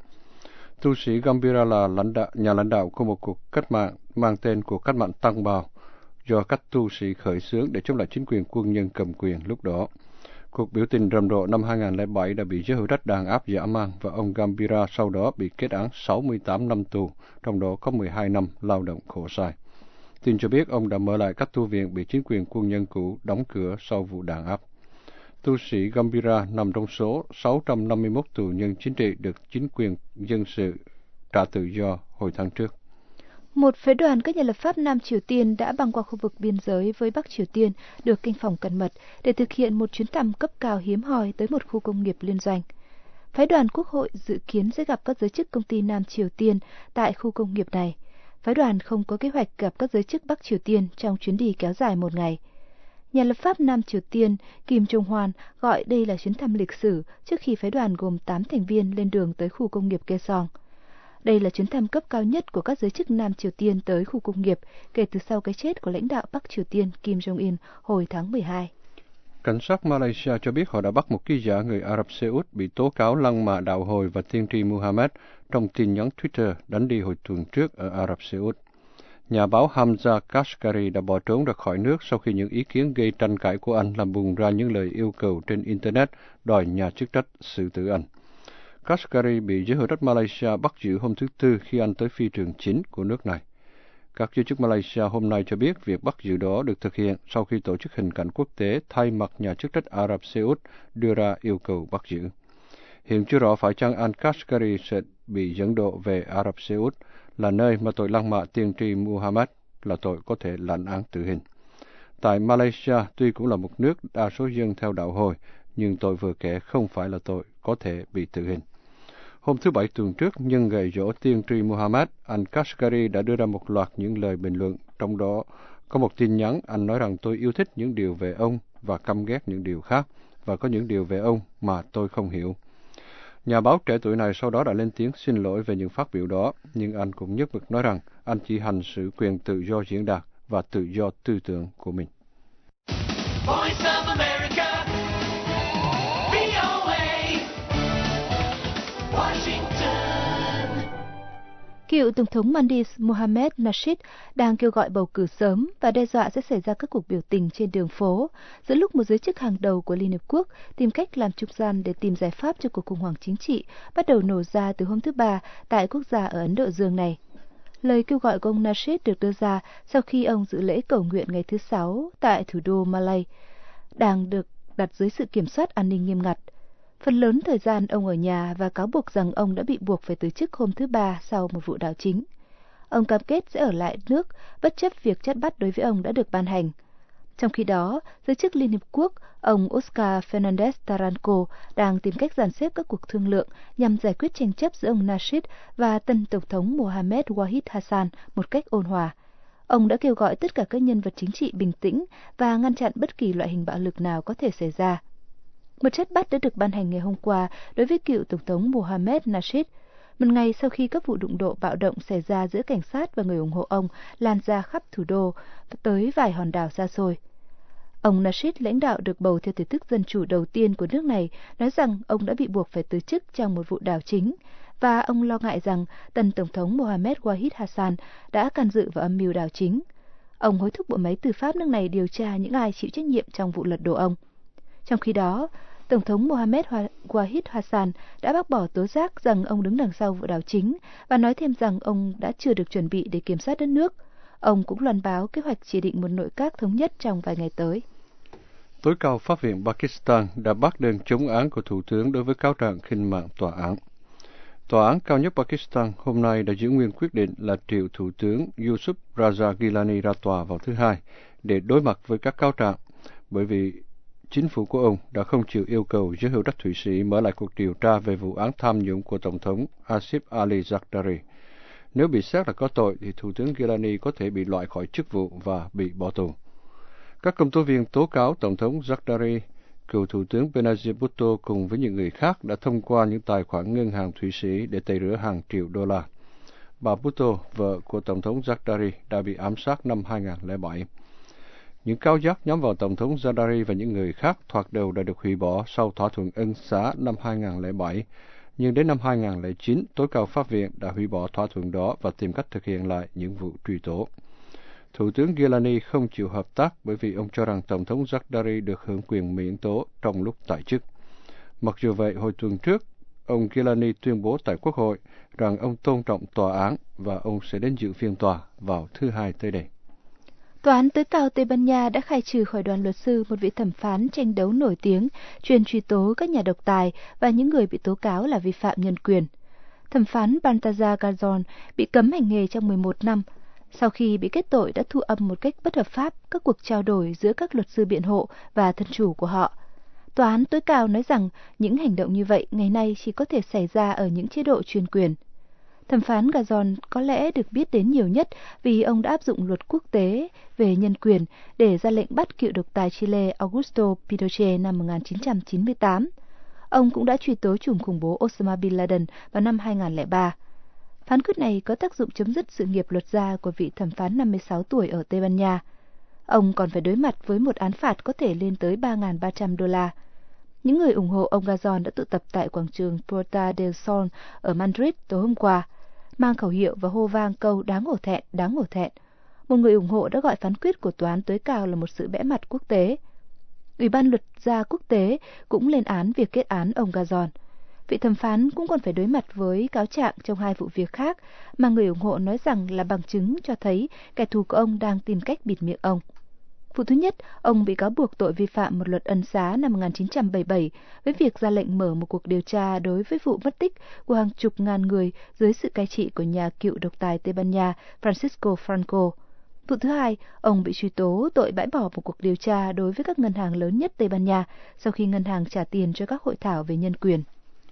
Tu sĩ Gambhira là lãnh đạo, nhà lãnh đạo của một cuộc cách mạng mang tên cuộc cách mạng Tăng Bào do các tu sĩ khởi xướng để chống lại chính quyền quân nhân cầm quyền lúc đó. Cuộc biểu tình rầm rộ năm hai nghìn không trăm lẻ bảy đã bị giới hữu trách đàn áp dã man và ông Gambhira sau đó bị kết án sáu mươi tám năm tù, trong đó có mười hai năm lao động khổ sai. Tin cho biết ông đã mở lại các tu viện bị chính quyền quân nhân cũ đóng cửa sau vụ đàn áp. Tu sĩ Gambhira nằm trong số sáu trăm năm mươi mốt tù nhân chính trị được chính quyền dân sự trả tự do hồi tháng trước. Một phái đoàn các nhà lập pháp Nam Triều Tiên đã băng qua khu vực biên giới với Bắc Triều Tiên được canh phòng cẩn mật để thực hiện một chuyến thăm cấp cao hiếm hoi tới một khu công nghiệp liên doanh. Phái đoàn Quốc hội dự kiến sẽ gặp các giới chức công ty Nam Triều Tiên tại khu công nghiệp này. Phái đoàn không có kế hoạch gặp các giới chức Bắc Triều Tiên trong chuyến đi kéo dài một ngày. Nhà lập pháp Nam Triều Tiên Kim Jong-hwan gọi đây là chuyến thăm lịch sử trước khi phái đoàn gồm tám thành viên lên đường tới khu công nghiệp Kaesong. Đây là chuyến thăm cấp cao nhất của các giới chức Nam Triều Tiên tới khu công nghiệp kể từ sau cái chết của lãnh đạo Bắc Triều Tiên Kim Jong-un hồi tháng mười hai. Cảnh sát Malaysia cho biết họ đã bắt một ký giả người Ả Rập Xê Út bị tố cáo lăng mạ đạo hồi và tiên tri Muhammad trong tin nhắn Twitter đánh đi hồi tuần trước ở Ả Rập Xê Út. Nhà báo Hamza Kashgari đã bỏ trốn ra khỏi nước sau khi những ý kiến gây tranh cãi của anh làm bùng ra những lời yêu cầu trên Internet đòi nhà chức trách xử tử anh. Kashgari bị giới hữu trách Malaysia bắt giữ hôm thứ Tư khi anh tới phi trường chính của nước này. Các giới chức Malaysia hôm nay cho biết việc bắt giữ đó được thực hiện sau khi Tổ chức Hình cảnh Quốc tế thay mặt nhà chức trách Ả Rập Xê Út đưa ra yêu cầu bắt giữ. Hiện chưa rõ phải chăng anh Kashgari sẽ bị dẫn độ về Ả Rập Xê Út, là nơi mà tội lăng mạ tiên tri Muhammad là tội có thể lãnh án tử hình. Tại Malaysia, tuy cũng là một nước đa số dân theo đạo Hồi, nhưng tội vừa kể không phải là tội có thể bị tử hình. Hôm thứ Bảy tuần trước, nhân ngày giỗ tiên tri Muhammad, anh Kashgari đã đưa ra một loạt những lời bình luận, trong đó có một tin nhắn anh nói rằng tôi yêu thích những điều về ông và căm ghét những điều khác, và có những điều về ông mà tôi không hiểu. Nhà báo trẻ tuổi này sau đó đã lên tiếng xin lỗi về những phát biểu đó, nhưng anh cũng nhất mực nói rằng anh chỉ hành xử quyền tự do diễn đạt và tự do tư tưởng của mình. Voice of America, vê o a, Washington. Cựu Tổng thống Maldives Mohamed Nasheed đang kêu gọi bầu cử sớm và đe dọa sẽ xảy ra các cuộc biểu tình trên đường phố, giữa lúc một giới chức hàng đầu của Liên Hợp Quốc tìm cách làm trung gian để tìm giải pháp cho cuộc khủng hoảng chính trị bắt đầu nổ ra từ hôm thứ Ba tại quốc gia ở Ấn Độ Dương này. Lời kêu gọi của ông Nasheed được đưa ra sau khi ông dự lễ cầu nguyện ngày thứ Sáu tại thủ đô Malay, đang được đặt dưới sự kiểm soát an ninh nghiêm ngặt. Phần lớn thời gian ông ở nhà và cáo buộc rằng ông đã bị buộc phải từ chức hôm thứ Ba sau một vụ đảo chính. ông cam kết sẽ ở lại nước bất chấp việc chát bắt đối với ông đã được ban hành. Trong khi đó, giới chức Liên Hiệp Quốc, ông Oscar Fernandez Taranco đang tìm cách dàn xếp các cuộc thương lượng nhằm giải quyết tranh chấp giữa ông Nasheed và tân Tổng thống Mohamed Wahid Hassan một cách ôn hòa. Ông đã kêu gọi tất cả các nhân vật chính trị bình tĩnh và ngăn chặn bất kỳ loại hình bạo lực nào có thể xảy ra. Một trách bắt đã được ban hành ngày hôm qua đối với cựu Tổng thống Mohamed Nasheed, một ngày sau khi các vụ đụng độ bạo động xảy ra giữa cảnh sát và người ủng hộ ông lan ra khắp thủ đô tới vài hòn đảo xa xôi. Ông Nasheed, lãnh đạo được bầu theo thể thức dân chủ đầu tiên của nước này, nói rằng ông đã bị buộc phải từ chức trong một vụ đảo chính, và ông lo ngại rằng tân Tổng thống Mohamed Wahid Hassan đã can dự vào âm mưu đảo chính. Ông hối thúc bộ máy tư pháp nước này điều tra những ai chịu trách nhiệm trong vụ lật đổ ông. Trong khi đó, Tổng thống Mohamed Wahid Hassan đã bác bỏ tố giác rằng ông đứng đằng sau vụ đảo chính và nói thêm rằng ông đã chưa được chuẩn bị để kiểm soát đất nước. Ông cũng loan báo kế hoạch chỉ định một nội các thống nhất trong vài ngày tới. Tối cao pháp viện Pakistan đã bác đơn chống án của Thủ tướng đối với cáo trạng khinh mạng tòa án. Tòa án cao nhất Pakistan hôm nay đã giữ nguyên quyết định là triệu Thủ tướng Yusuf Raza Gilani ra tòa vào thứ Hai để đối mặt với các cáo trạng, bởi vì chính phủ của ông đã không chịu yêu cầu giới hữu trách Thụy Sĩ mở lại cuộc điều tra về vụ án tham nhũng của Tổng thống Asif Ali Zardari. Nếu bị xét là có tội, thì Thủ tướng Gilani có thể bị loại khỏi chức vụ và bị bỏ tù. Các công tố viên tố cáo Tổng thống Zardari, cựu Thủ tướng Benazir Bhutto cùng với những người khác đã thông qua những tài khoản ngân hàng Thụy Sĩ để tẩy rửa hàng triệu đô la. Bà Bhutto, vợ của Tổng thống Zardari, đã bị ám sát năm hai nghìn không trăm lẻ bảy. Những cáo giác nhắm vào Tổng thống Zardari và những người khác thoạt đầu đã được hủy bỏ sau thỏa thuận ân xá năm hai nghìn không trăm lẻ bảy, nhưng đến năm hai nghìn không trăm lẻ chín, tối cao pháp viện đã hủy bỏ thỏa thuận đó và tìm cách thực hiện lại những vụ truy tố. Thủ tướng Gilani không chịu hợp tác bởi vì ông cho rằng Tổng thống Zardari được hưởng quyền miễn tố trong lúc tại chức. Mặc dù vậy, hồi tuần trước, ông Gilani tuyên bố tại Quốc hội rằng ông tôn trọng tòa án và ông sẽ đến dự phiên tòa vào thứ Hai tới đây. Tòa án tối cao Tây Ban Nha đã khai trừ khỏi đoàn luật sư một vị thẩm phán tranh đấu nổi tiếng, chuyên truy tố các nhà độc tài và những người bị tố cáo là vi phạm nhân quyền. Thẩm phán Baltasar Garzón bị cấm hành nghề trong mười một năm, sau khi bị kết tội đã thu âm một cách bất hợp pháp các cuộc trao đổi giữa các luật sư biện hộ và thân chủ của họ. Tòa án tối cao nói rằng những hành động như vậy ngày nay chỉ có thể xảy ra ở những chế độ chuyên quyền. Thẩm phán Garzón có lẽ được biết đến nhiều nhất vì ông đã áp dụng luật quốc tế về nhân quyền để ra lệnh bắt cựu độc tài Chile Augusto Pinochet năm một nghìn chín trăm chín mươi tám. Ông cũng đã truy tố trùm khủng bố Osama Bin Laden vào năm hai nghìn không trăm lẻ ba. Phán quyết này có tác dụng chấm dứt sự nghiệp luật gia của vị thẩm phán năm mươi sáu tuổi ở Tây Ban Nha. Ông còn phải đối mặt với một án phạt có thể lên tới ba nghìn ba trăm đô la. Những người ủng hộ ông Garzón đã tụ tập tại quảng trường Puerta del Sol ở Madrid tối hôm qua, mang khẩu hiệu và hô vang câu đáng hổ thẹn, đáng hổ thẹn. Một người ủng hộ đã gọi phán quyết của tòa án tối cao là một sự bẽ mặt quốc tế. Ủy ban luật gia quốc tế cũng lên án việc kết án ông Garzón. Vị thẩm phán cũng còn phải đối mặt với cáo trạng trong hai vụ việc khác mà người ủng hộ nói rằng là bằng chứng cho thấy kẻ thù của ông đang tìm cách bịt miệng ông. Vụ thứ nhất, ông bị cáo buộc tội vi phạm một luật ân xá năm một nghìn chín trăm bảy mươi bảy với việc ra lệnh mở một cuộc điều tra đối với vụ mất tích của hàng chục ngàn người dưới sự cai trị của nhà cựu độc tài Tây Ban Nha Francisco Franco. Vụ thứ hai, ông bị truy tố tội bãi bỏ một cuộc điều tra đối với các ngân hàng lớn nhất Tây Ban Nha sau khi ngân hàng trả tiền cho các hội thảo về nhân quyền.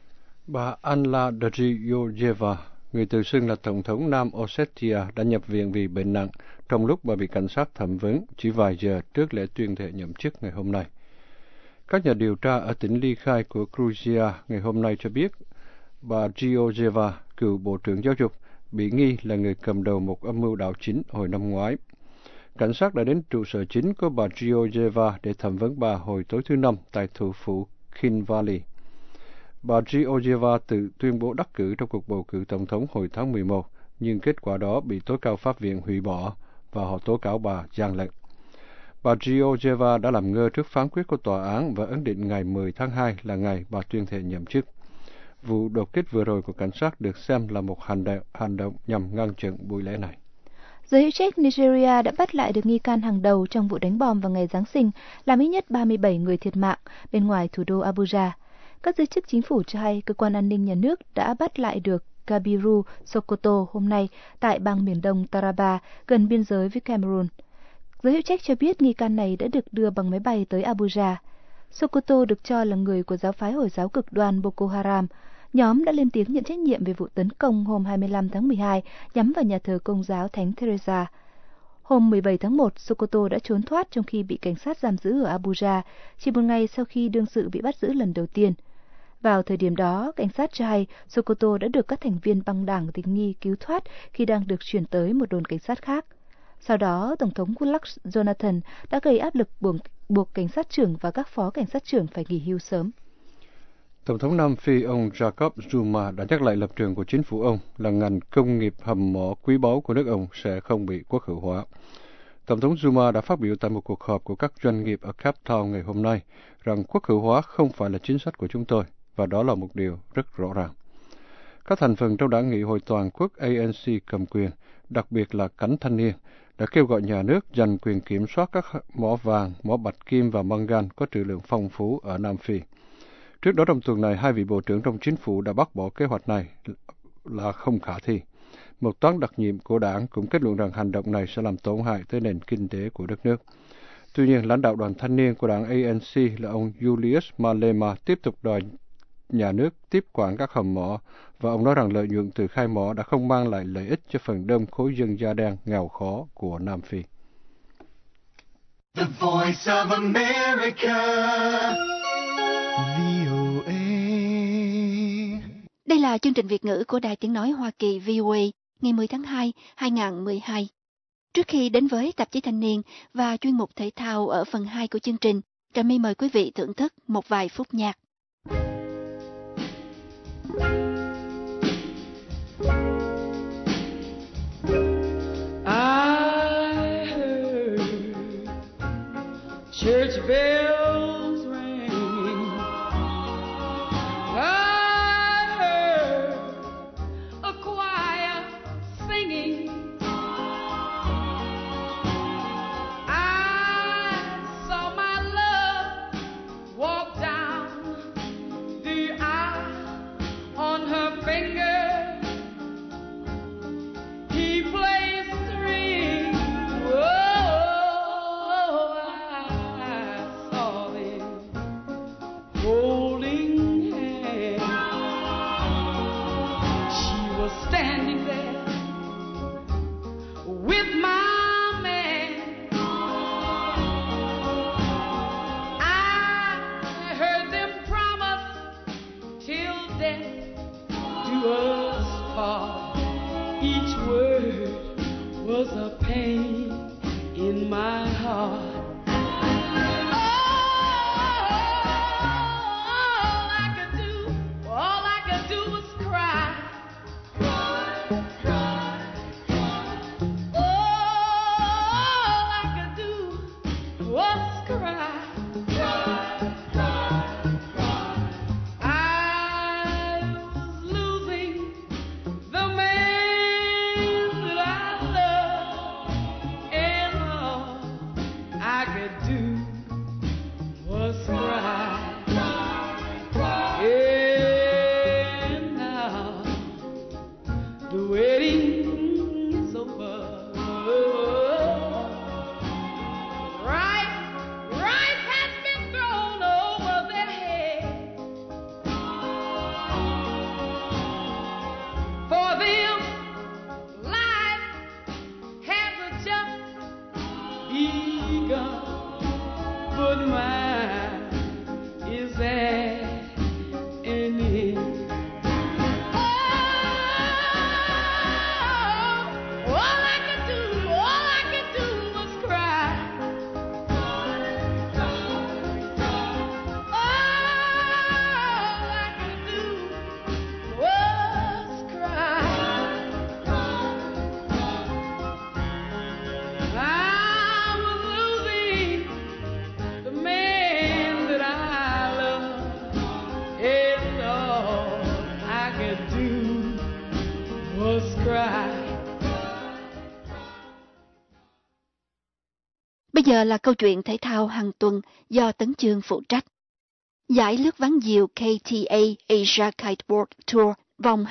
Bà Anna Dryojeva, người tự xưng là Tổng thống Nam Ossetia, đã nhập viện vì bệnh nặng trong lúc bà bị cảnh sát thẩm vấn chỉ vài giờ trước lễ tuyên thệ nhậm chức ngày hôm nay. Các nhà điều tra ở tỉnh ly khai của Georgia ngày hôm nay cho biết bà Dryojeva, cựu Bộ trưởng Giáo dục, bị nghi là người cầm đầu một âm mưu đảo chính hồi năm ngoái. Cảnh sát đã đến trụ sở chính của bà Dryojeva để thẩm vấn bà hồi tối thứ Năm tại thủ phủ Khin Valley. Bà Dryojeva tự tuyên bố đắc cử trong cuộc bầu cử tổng thống hồi tháng mười một, nhưng kết quả đó bị tối cao pháp viện hủy bỏ và họ tố cáo bà gian lận. Bà Dryojeva đã làm ngơ trước phán quyết của tòa án và ấn định ngày mười tháng hai là ngày bà tuyên thệ nhậm chức. Vụ đột kích vừa rồi của cảnh sát được xem là một hành động, hành động nhằm ngăn chặn buổi lễ này. Giới hữu trách Nigeria đã bắt lại được nghi can hàng đầu trong vụ đánh bom vào ngày Giáng sinh, làm ít nhất ba mươi bảy người thiệt mạng bên ngoài thủ đô Abuja. Các giới chức chính phủ cho hay cơ quan an ninh nhà nước đã bắt lại được Gabiru Sokoto hôm nay tại bang miền đông Taraba, gần biên giới với Cameroon. Giới hữu trách cho biết nghi can này đã được đưa bằng máy bay tới Abuja. Sokoto được cho là người của giáo phái Hồi giáo cực đoan Boko Haram. Nhóm đã lên tiếng nhận trách nhiệm về vụ tấn công hôm hai mươi lăm tháng mười hai nhắm vào nhà thờ Công giáo Thánh Teresa. Hôm mười bảy tháng một, Sokoto đã trốn thoát trong khi bị cảnh sát giam giữ ở Abuja, chỉ một ngày sau khi đương sự bị bắt giữ lần đầu tiên. Vào thời điểm đó, cảnh sát cho hay Sokoto đã được các thành viên băng đảng tình nghi cứu thoát khi đang được chuyển tới một đồn cảnh sát khác. Sau đó, Tổng thống Goodluck Jonathan đã gây áp lực buộc, buộc cảnh sát trưởng và các phó cảnh sát trưởng phải nghỉ hưu sớm. Tổng thống Nam Phi ông Jacob Zuma đã nhắc lại lập trường của chính phủ ông là ngành công nghiệp hầm mỏ quý báu của nước ông sẽ không bị quốc hữu hóa. Tổng thống Zuma đã phát biểu tại một cuộc họp của các doanh nghiệp ở Cape Town ngày hôm nay rằng quốc hữu hóa không phải là chính sách của chúng tôi, và đó là một điều rất rõ ràng. Các thành phần trong đảng Nghị hội Toàn quốc A N C cầm quyền, đặc biệt là cánh thanh niên, đã kêu gọi nhà nước giành quyền kiểm soát các mỏ vàng, mỏ bạch kim và mangan có trữ lượng phong phú ở Nam Phi. Trước đó trong tuần này, hai vị bộ trưởng trong chính phủ đã bác bỏ kế hoạch này là không khả thi. Một toán đặc nhiệm của đảng cũng kết luận rằng hành động này sẽ làm tổn hại tới nền kinh tế của đất nước. Tuy nhiên, lãnh đạo đoàn thanh niên của đảng A N C là ông Julius Malema tiếp tục đòi nhà nước tiếp quản các hầm mỏ, và ông nói rằng lợi nhuận từ khai mỏ đã không mang lại lợi ích cho phần đông khối dân da đen nghèo khó của Nam Phi. The Voice of America. vê o a. Đây là chương trình Việt ngữ của Đài Tiếng Nói Hoa Kỳ V O A ngày mười tháng hai, hai nghìn không trăm mười hai. Trước khi đến với tạp chí Thanh niên và chuyên mục thể thao ở phần hai của chương trình, Trà My mời quý vị thưởng thức một vài phút nhạc. I heard church bells ring. I heard a choir singing. I saw my love walk down the aisle on her finger. He plays string. Oh, I saw them holding hands. She was standing there with my man. I heard them promise till death do us part. Each word was a pain in my heart. All I could do, all I could do was cry. All I could do was cry. I was losing the man that I love, and all I could do was cry. And now the wedding's over. Right, right has been thrown over their head. For them, life has just begun, but mine is at an end. Oh, all I could do, all I could do was cry. All I could do was cry. I was losing the man that I love, and all I could do was cry. Bây giờ là câu chuyện thể thao hàng tuần do Tấn Chương phụ trách. Giải lướt ván diều K T A Asia Kiteboard Tour vòng hai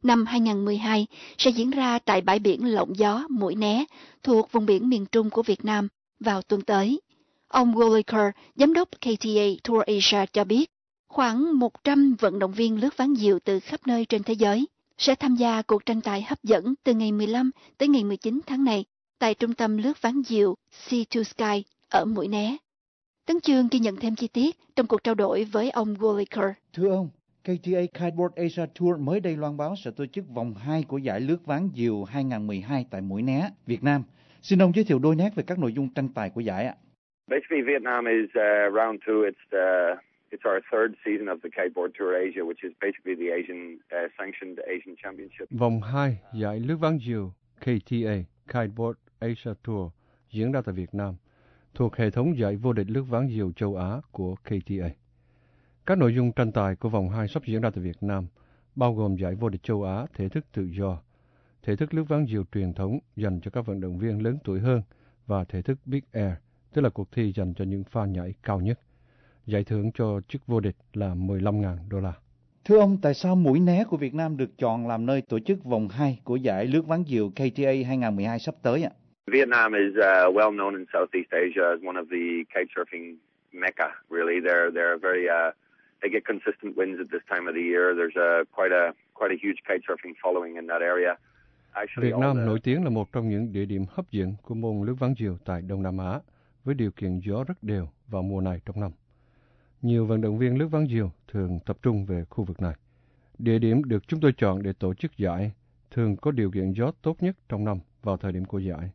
năm hai không một hai sẽ diễn ra tại bãi biển Lộng Gió, Mũi Né, thuộc vùng biển miền Trung của Việt Nam vào tuần tới. Ông Wooliker, giám đốc K T A Tour Asia cho biết, khoảng một trăm vận động viên lướt ván diều từ khắp nơi trên thế giới sẽ tham gia cuộc tranh tài hấp dẫn từ ngày mười lăm tới ngày mười chín tháng này tại trung tâm lướt ván diều Sea to Sky ở Mũi Né. Tấn Chương ghi nhận thêm chi tiết trong cuộc trao đổi với ông Wooliker. Thưa ông, K T A Kiteboard Asia Tour mới đây loan báo sẽ tổ chức vòng hai của giải lướt ván diều hai không một hai tại Mũi Né, Việt Nam. Xin ông giới thiệu đôi nét về các nội dung tranh tài của giải ạ. Basically, Vietnam is uh, round two. It's the it's our third season of the Kiteboard Tour Asia, which is basically the Asian uh, sanctioned Asian Championship. Vòng hai giải lướt ván diều K T A Kiteboard Asia Tour diễn ra tại Việt Nam, thuộc hệ thống giải vô địch lướt ván diều châu Á của K T A. Các nội dung tranh tài của vòng hai sắp diễn ra tại Việt Nam bao gồm giải vô địch châu Á thể thức tự do, thể thức lướt ván diều truyền thống dành cho các vận động viên lớn tuổi hơn và thể thức Big Air, tức là cuộc thi dành cho những pha nhảy cao nhất. Giải thưởng cho chức vô địch là mười lăm nghìn đô la. Thưa ông, tại sao Mũi Né của Việt Nam được chọn làm nơi tổ chức vòng hai của giải lướt ván diều K T A hai không một hai sắp tới ạ? Vietnam is uh, well known in Southeast Asia as one of the kitesurfing mecca. Really, they're they're very uh, they get consistent wins at this time of the year. There's a quite a quite a huge kitesurfing following in that area. Actually, Việt Nam the... nổi tiếng là một trong những địa điểm hấp dẫn của môn lướt ván diều tại Đông Nam Á, với điều kiện gió rất đều vào mùa này trong năm. Nhiều vận động viên lướt ván diều thường tập trung về khu vực này. Địa điểm được chúng tôi chọn để tổ chức giải thường có điều kiện gió tốt nhất trong năm vào thời điểm của giải.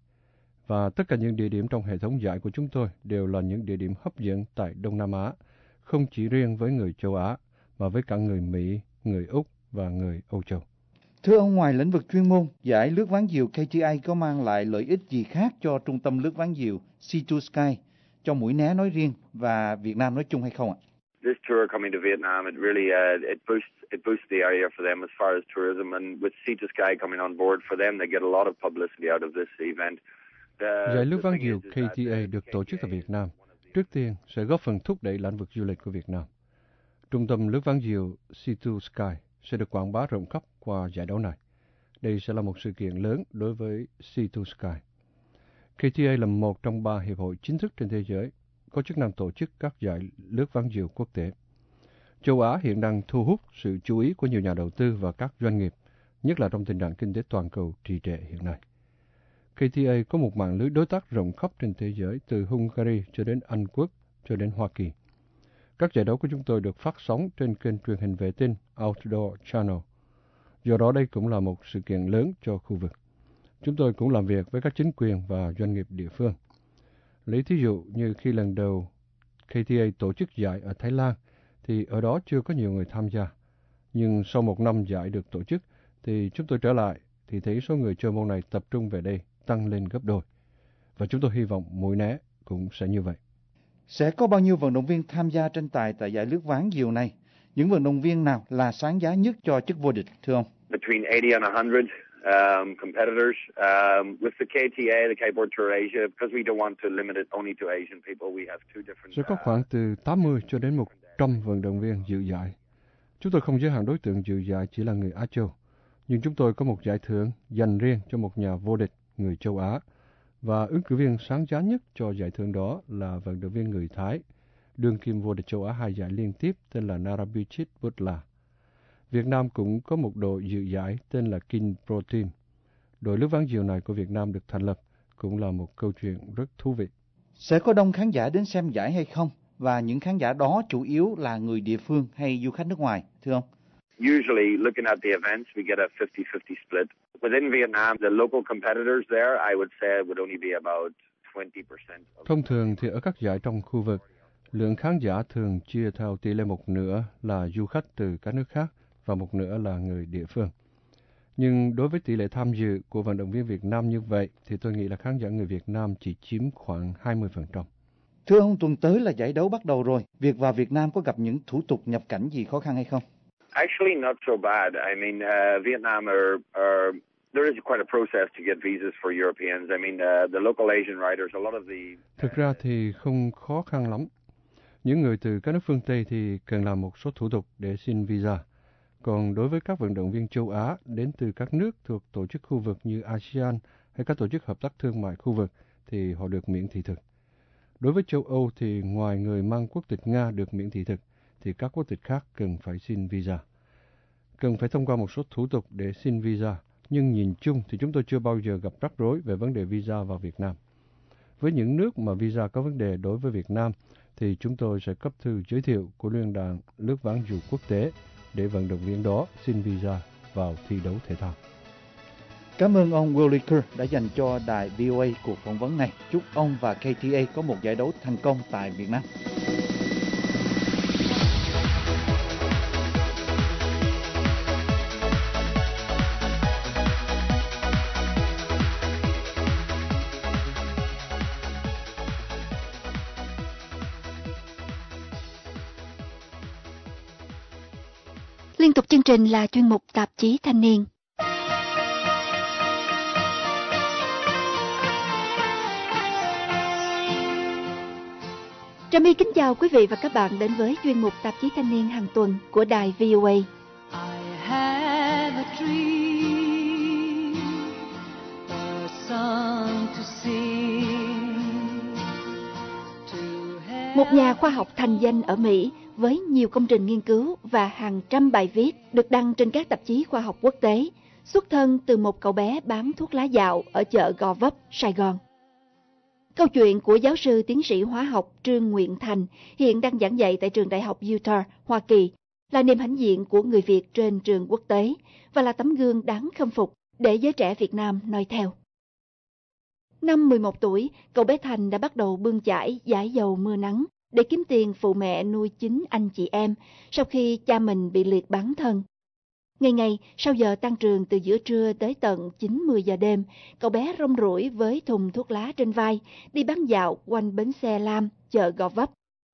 Và tất cả những địa điểm trong hệ thống giải của chúng tôi đều là những địa điểm hấp dẫn tại Đông Nam Á, không chỉ riêng với người châu Á, mà với cả người Mỹ, người Úc và người Âu Châu. Thưa ông, ngoài lĩnh vực chuyên môn, giải lướt ván diều K T A có mang lại lợi ích gì khác cho trung tâm lướt ván diều Sea to Sky, cho Mũi Né nói riêng và Việt Nam nói chung hay không ạ? This tour coming to Vietnam, it really uh, it boosts it boosts the area for them as far as tourism, and with Sea to Sky coming on board for them, they get a lot of publicity out of this event. The, giải lướt ván diều K T A được tổ chức tại Việt Nam, trước tiên sẽ góp phần thúc đẩy lĩnh vực du lịch của Việt Nam. Trung tâm lướt ván diều Sea to Sky sẽ được quảng bá rộng khắp qua giải đấu này. Đây sẽ là một sự kiện lớn đối với Sea to Sky. K T A là một trong ba hiệp hội chính thức trên thế giới có chức năng tổ chức các giải lướt ván diều quốc tế. Châu Á hiện đang thu hút sự chú ý của nhiều nhà đầu tư và các doanh nghiệp, nhất là trong tình trạng kinh tế toàn cầu trì trệ hiện nay. K T A có một mạng lưới đối tác rộng khắp trên thế giới, từ Hungary cho đến Anh Quốc cho đến Hoa Kỳ. Các giải đấu của chúng tôi được phát sóng trên kênh truyền hình vệ tinh Outdoor Channel. Do đó đây cũng là một sự kiện lớn cho khu vực. Chúng tôi cũng làm việc với các chính quyền và doanh nghiệp địa phương. Lấy thí dụ như khi lần đầu K T A tổ chức giải ở Thái Lan, thì ở đó chưa có nhiều người tham gia. Nhưng sau một năm giải được tổ chức, thì chúng tôi trở lại, thì thấy số người chơi môn này tập trung về đây tăng lên gấp đôi. Và chúng tôi hy vọng Mũi Né cũng sẽ như vậy. Sẽ có bao nhiêu vận động viên tham gia tranh tài tại giải lướt ván diều này? Những vận động viên nào là sáng giá nhất cho chức vô địch, thưa ông? Between eighty and one hundred um, competitors um, with the K T A, the Kiteboard Tour Asia, because we don't want to limit it only to Asian people. We have two different. Sẽ có khoảng từ tám mươi cho đến một trăm vận động viên dự giải. Chúng tôi không giới hạn đối tượng dự giải chỉ là người Á Châu, nhưng chúng tôi có một giải thưởng dành riêng cho một nhà vô địch người châu Á, và ứng cử viên sáng giá nhất cho giải thưởng đó là vận động viên người Thái, đương kim vô địch châu Á hai giải liên tiếp tên là Narabichit Butla. Việt Nam cũng có một đội dự giải tên là King Pro Team. Đội lướt ván diều này của Việt Nam được thành lập cũng là một câu chuyện rất thú vị. Sẽ có đông khán giả đến xem giải hay không? Và những khán giả đó chủ yếu là người địa phương hay du khách nước ngoài, thưa ông? Usually, looking at the events, we get a fifty fifty split. Within Vietnam, the local competitors there, I would say, would only be about twenty percent. Thông thường thì ở các giải trong khu vực, lượng khán giả thường chia theo tỷ lệ một nửa là du khách từ các nước khác và một nửa là người địa phương. Nhưng đối với tỷ lệ tham dự của vận động viên Việt Nam như vậy, thì tôi nghĩ là khán giả người Việt Nam chỉ chiếm khoảng hai mươi phần trăm. Thưa ông, tuần tới là giải đấu bắt đầu rồi. Việc vào Việt Nam có gặp những thủ tục nhập cảnh gì khó khăn hay không? Actually, not so bad. I mean, uh, Vietnam are, are there is quite a process to get visas for Europeans. I mean, uh, the local Asian riders, a lot of the. Thực ra thì không khó khăn lắm. Những người từ các nước phương Tây thì cần làm một số thủ tục để xin visa, Còn đối với các vận động viên châu Á đến từ các nước thuộc tổ chức khu vực như a sê an hay các tổ chức hợp tác thương mại khu vực thì họ được miễn thị thực. Đối với châu Âu thì ngoài người mang quốc tịch Nga được miễn thị thực thì các quốc tịch khác cần phải xin visa. Cần phải thông qua một số thủ tục để xin visa, nhưng nhìn chung thì chúng tôi chưa bao giờ gặp rắc rối về vấn đề visa vào Việt Nam. Với những nước mà visa có vấn đề đối với Việt Nam thì chúng tôi sẽ cấp thư giới thiệu của Liên đoàn lướt ván dù quốc tế để vận động viên đó xin visa vào thi đấu thể thao. Cảm ơn ông Willie Kerr đã dành cho đài vê o a cuộc phỏng vấn này. Chúc ông và ca tê a có một giải đấu thành công tại Việt Nam. Liên tục chương trình là chuyên mục tạp chí Thanh niên. Trà My kính chào quý vị và các bạn đến với chuyên mục tạp chí Thanh niên hàng tuần của đài vê o a. I have a dream, a song to sing, to have... Một nhà khoa học thành danh ở Mỹ với nhiều công trình nghiên cứu và hàng trăm bài viết được đăng trên các tạp chí khoa học quốc tế, xuất thân từ một cậu bé bán thuốc lá dạo ở chợ Gò Vấp, Sài Gòn. Câu chuyện của giáo sư tiến sĩ hóa học Trương Nguyện Thành, hiện đang giảng dạy tại trường đại học Utah, Hoa Kỳ, là niềm hãnh diện của người Việt trên trường quốc tế và là tấm gương đáng khâm phục để giới trẻ Việt Nam noi theo. Năm mười một tuổi, cậu bé Thành đã bắt đầu bươn chải giải dầu mưa nắng để kiếm tiền phụ mẹ nuôi chính anh chị em sau khi cha mình bị liệt bán thân. Ngày ngày, sau giờ tan trường từ giữa trưa tới tận chín mười giờ đêm, cậu bé rong ruổi với thùng thuốc lá trên vai, đi bán dạo quanh bến xe Lam, chợ Gò Vấp.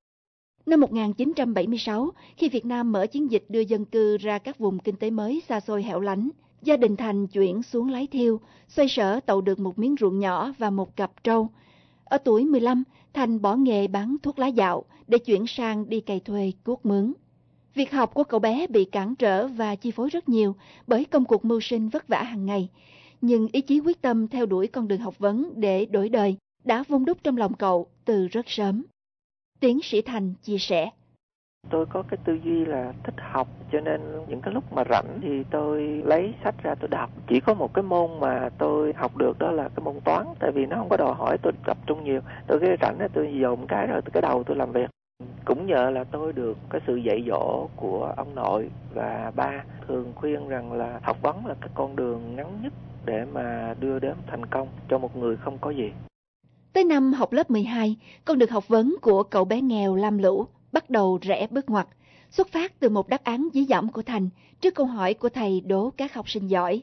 Năm một nghìn chín trăm bảy mươi sáu, khi Việt Nam mở chiến dịch đưa dân cư ra các vùng kinh tế mới xa xôi hẻo lánh, gia đình Thành chuyển xuống Lái Thiêu, xoay sở tậu được một miếng ruộng nhỏ và một cặp trâu. Ở tuổi mười lăm, Thành bỏ nghề bán thuốc lá dạo để chuyển sang đi cày thuê cuốc mướn. Việc học của cậu bé bị cản trở và chi phối rất nhiều bởi công cuộc mưu sinh vất vả hàng ngày. Nhưng ý chí quyết tâm theo đuổi con đường học vấn để đổi đời đã vun đúc trong lòng cậu từ rất sớm. Tiến sĩ Thành chia sẻ. Tôi có cái tư duy là thích học, cho nên những cái lúc mà rảnh thì tôi lấy sách ra tôi đọc. Chỉ có một cái môn mà tôi học được đó là cái môn toán, tại vì nó không có đòi hỏi tôi tập trung nhiều. Tôi cái rảnh là tôi dồn cái rồi cái đầu tôi làm việc. Cũng nhờ là tôi được cái sự dạy dỗ của ông nội và ba thường khuyên rằng là học vấn là cái con đường ngắn nhất để mà đưa đến thành công cho một người không có gì. Tới năm học lớp mười hai, con đường học vấn của cậu bé nghèo lam lũ bắt đầu rẽ bước ngoặt, xuất phát từ một đáp án dí dỏm của Thành trước câu hỏi của thầy đố các học sinh giỏi.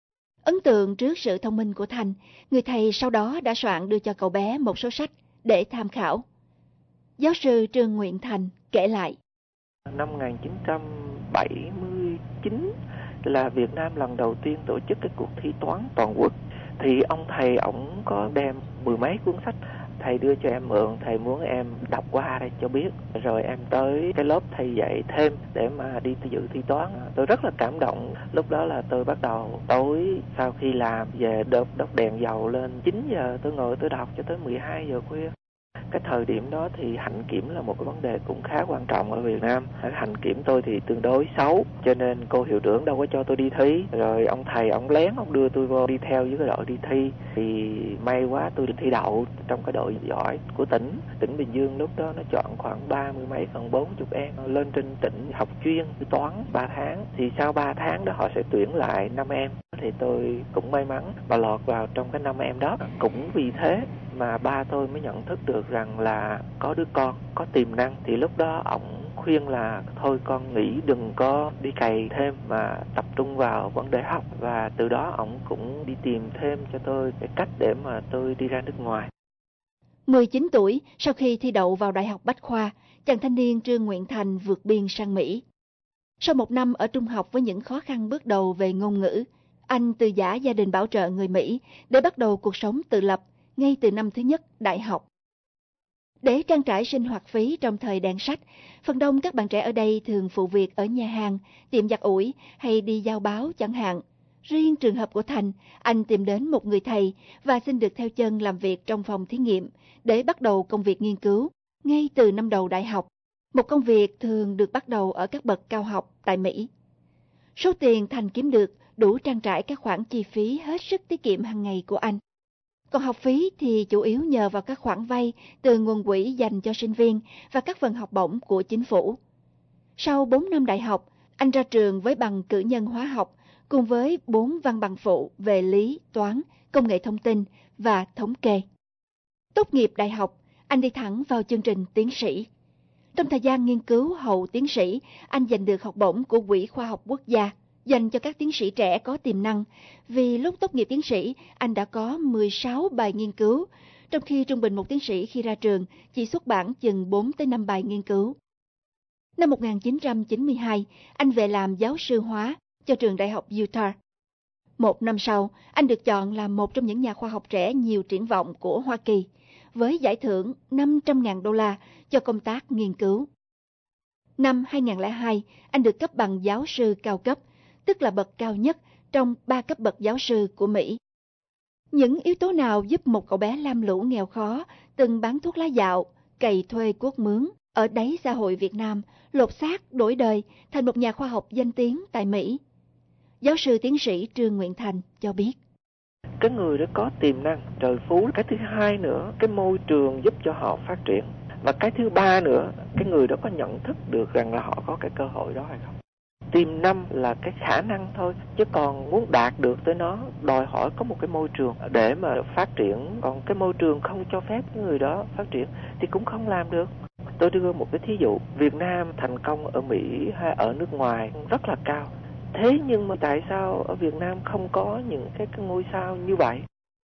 Ấn tượng trước sự thông minh của Thành, người thầy sau đó đã soạn đưa cho cậu bé một số sách để tham khảo. Giáo sư Trương Nguyện Thành kể lại. Năm một nghìn chín trăm bảy mươi chín là Việt Nam lần đầu tiên tổ chức cái cuộc thi toán toàn quốc. Thì ông thầy ổng có đem mười mấy cuốn sách. Thầy đưa cho em mượn, thầy muốn em đọc qua đây cho biết. Rồi em tới cái lớp thầy dạy thêm để mà đi dự thi toán. Tôi rất là cảm động. Lúc đó là tôi bắt đầu tối sau khi làm về đốt đốt đèn dầu lên chín giờ tôi ngồi tôi đọc cho tới mười hai giờ khuya. Cái thời điểm đó thì hạnh kiểm là một cái vấn đề cũng khá quan trọng ở Việt Nam. Hạnh kiểm tôi thì tương đối xấu, cho nên cô hiệu trưởng đâu có cho tôi đi thi. Rồi ông thầy, ông lén, ông đưa tôi vô đi theo với cái đội đi thi. Thì may quá tôi thi đậu trong cái đội giỏi của tỉnh. Tỉnh Bình Dương lúc đó nó chọn khoảng ba mươi mấy, còn bốn mươi em. Lên trên tỉnh học chuyên toán ba tháng. Thì sau ba tháng đó họ sẽ tuyển lại năm em. Thì tôi cũng may mắn và lọt vào trong cái năm em đó. Cũng vì thế mà ba tôi mới nhận thức được rằng là có đứa con có tiềm năng. Thì lúc đó ổng khuyên là thôi con nghĩ đừng có đi cày thêm mà tập trung vào vấn đề học. Và từ đó ổng cũng đi tìm thêm cho tôi cái cách để mà tôi đi ra nước ngoài. mười chín tuổi, sau khi thi đậu vào Đại học Bách Khoa, chàng thanh niên Trương Nguyện Thành vượt biên sang Mỹ. Sau một năm ở trung học với những khó khăn bước đầu về ngôn ngữ, anh từ giã gia đình bảo trợ người Mỹ để bắt đầu cuộc sống tự lập ngay từ năm thứ nhất đại học. Để trang trải sinh hoạt phí trong thời đèn sách, phần đông các bạn trẻ ở đây thường phụ việc ở nhà hàng, tiệm giặt ủi hay đi giao báo chẳng hạn. Riêng trường hợp của Thành, anh tìm đến một người thầy và xin được theo chân làm việc trong phòng thí nghiệm để bắt đầu công việc nghiên cứu ngay từ năm đầu đại học. Một công việc thường được bắt đầu ở các bậc cao học tại Mỹ. Số tiền Thành kiếm được đủ trang trải các khoản chi phí hết sức tiết kiệm hàng ngày của anh. Còn học phí thì chủ yếu nhờ vào các khoản vay từ nguồn quỹ dành cho sinh viên và các phần học bổng của chính phủ. Sau bốn năm đại học, anh ra trường với bằng cử nhân hóa học cùng với bốn văn bằng phụ về lý, toán, công nghệ thông tin và thống kê. Tốt nghiệp đại học, anh đi thẳng vào chương trình tiến sĩ. Trong thời gian nghiên cứu hậu tiến sĩ, anh giành được học bổng của Quỹ Khoa học Quốc gia, dành cho các tiến sĩ trẻ có tiềm năng, vì lúc tốt nghiệp tiến sĩ, anh đã có mười sáu bài nghiên cứu, trong khi trung bình một tiến sĩ khi ra trường chỉ xuất bản chừng bốn tới năm bài nghiên cứu. Năm một nghìn chín trăm chín mươi hai, anh về làm giáo sư hóa cho trường đại học Utah. Một năm sau, anh được chọn làm một trong những nhà khoa học trẻ nhiều triển vọng của Hoa Kỳ, với giải thưởng năm trăm nghìn đô la cho công tác nghiên cứu. Năm hai nghìn lẻ hai, anh được cấp bằng giáo sư cao cấp, tức là bậc cao nhất trong ba cấp bậc giáo sư của Mỹ. Những yếu tố nào giúp một cậu bé lam lũ nghèo khó, từng bán thuốc lá dạo, cày thuê cuốc mướn ở đáy xã hội Việt Nam, lột xác đổi đời thành một nhà khoa học danh tiếng tại Mỹ? Giáo sư tiến sĩ Trương Nguyện Thành cho biết. Cái người đó có tiềm năng, trời phú. Cái thứ hai nữa, cái môi trường giúp cho họ phát triển. Và cái thứ ba nữa, cái người đó có nhận thức được rằng là họ có cái cơ hội đó hay không. Tiềm năng là cái khả năng thôi, chứ còn muốn đạt được tới nó đòi hỏi có một cái môi trường để mà phát triển. Còn cái môi trường không cho phép cái người đó phát triển thì cũng không làm được. Tôi đưa một cái thí dụ, Việt Nam thành công ở Mỹ hay ở nước ngoài rất là cao. Thế nhưng mà tại sao ở Việt Nam không có những cái, cái ngôi sao như vậy?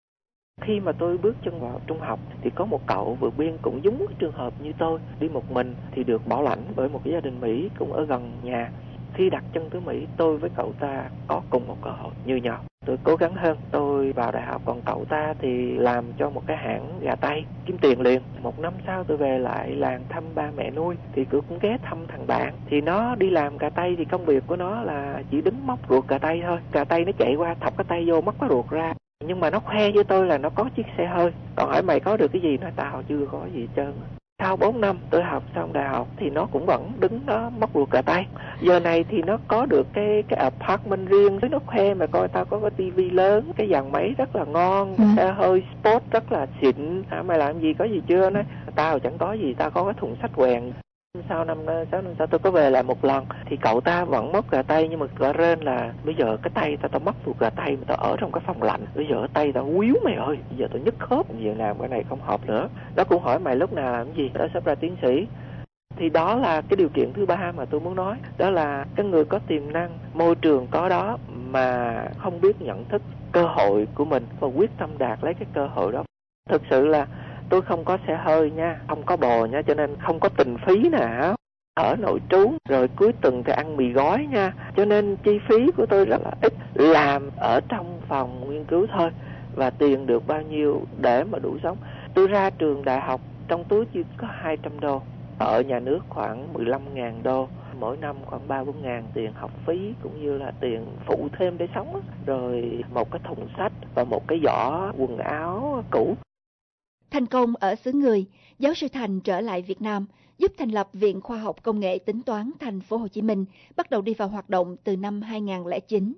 Khi mà tôi bước chân vào trung học thì có một cậu vượt biên cũng giống trường hợp như tôi, đi một mình thì được bảo lãnh bởi một cái gia đình Mỹ cũng ở gần nhà. Khi đặt chân tới Mỹ, tôi với cậu ta có cùng một cơ hội như nhau. Tôi cố gắng hơn, tôi vào đại học, còn cậu ta thì làm cho một cái hãng gà tây, kiếm tiền liền. Một năm sau tôi về lại làng thăm ba mẹ nuôi, thì cứ cũng ghé thăm thằng bạn. Thì nó đi làm gà tây thì công việc của nó là chỉ đứng móc ruột gà tây thôi. Gà tây nó chạy qua thọc cái tay vô móc cái ruột ra. Nhưng mà nó khoe với tôi là nó có chiếc xe hơi. Còn hỏi mày có được cái gì? Nói tao chưa có gì hết trơn. Sau bốn năm tôi học xong đại học thì nó cũng vẫn đứng đó móc ruột gà tây. Giờ này thì nó có được cái cái apartment riêng, nó khoe mà coi tao có cái tivi lớn, cái dàn máy rất là ngon, ừ. Xe hơi sport rất là xịn. À, mày làm gì có gì chưa? Nói tao chẳng có gì, tao có cái thùng sách quèn. Sau năm sáu năm sau tôi có về lại một lần thì cậu ta vẫn móc gà tây, nhưng mà gà rên là bây giờ cái tay tao tao móc ruột gà tây mà tao ở trong cái phòng lạnh, bây giờ tay tao quýu mày ơi, bây giờ tao nhức khớp, giờ làm cái này không hợp nữa. Nó cũng hỏi mày lúc nào làm cái gì, nó sắp ra tiến sĩ. Thì đó là cái điều kiện thứ ba mà tôi muốn nói, đó là cái người có tiềm năng, môi trường có đó mà không biết nhận thức cơ hội của mình và quyết tâm đạt lấy cái cơ hội đó. Thực sự là tôi không có xe hơi nha, không có bò nha, cho nên không có tình phí nào. Ở nội trú, rồi cuối tuần thì ăn mì gói nha. Cho nên chi phí của tôi rất là ít. Làm ở trong phòng nghiên cứu thôi. Và tiền được bao nhiêu để mà đủ sống. Tôi ra trường đại học, trong túi chỉ có hai trăm đô. Ở nhà nước khoảng mười lăm nghìn đô. Mỗi năm khoảng ba bốn ngàn tiền học phí cũng như là tiền phụ thêm để sống. Rồi một cái thùng sách và một cái giỏ quần áo cũ. Thành công ở xứ người, giáo sư Thành trở lại Việt Nam, giúp thành lập Viện Khoa học Công nghệ Tính toán Thành phố Hồ Chí Minh, bắt đầu đi vào hoạt động từ năm hai nghìn lẻ chín.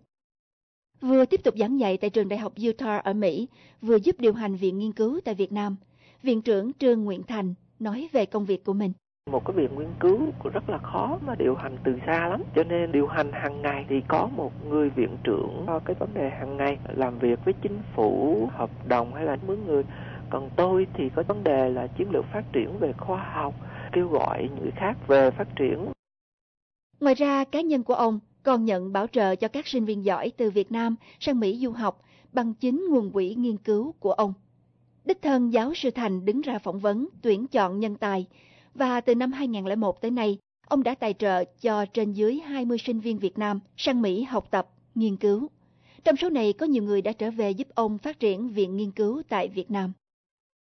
Vừa tiếp tục giảng dạy tại trường đại học Utah ở Mỹ, vừa giúp điều hành viện nghiên cứu tại Việt Nam, Viện trưởng Trương Nguyện Thành nói về công việc của mình. Một cái viện nghiên cứu rất là khó mà điều hành từ xa lắm, cho nên điều hành hàng ngày thì có một người viện trưởng cho cái vấn đề hàng ngày, làm việc với chính phủ, hợp đồng hay là mướn người. Còn tôi thì có vấn đề là chiến lược phát triển về khoa học, kêu gọi người khác về phát triển. Ngoài ra, cá nhân của ông còn nhận bảo trợ cho các sinh viên giỏi từ Việt Nam sang Mỹ du học bằng chính nguồn quỹ nghiên cứu của ông. Đích thân giáo sư Thành đứng ra phỏng vấn, tuyển chọn nhân tài, và từ năm hai nghìn lẻ một tới nay, ông đã tài trợ cho trên dưới hai mươi sinh viên Việt Nam sang Mỹ học tập, nghiên cứu. Trong số này có nhiều người đã trở về giúp ông phát triển viện nghiên cứu tại Việt Nam.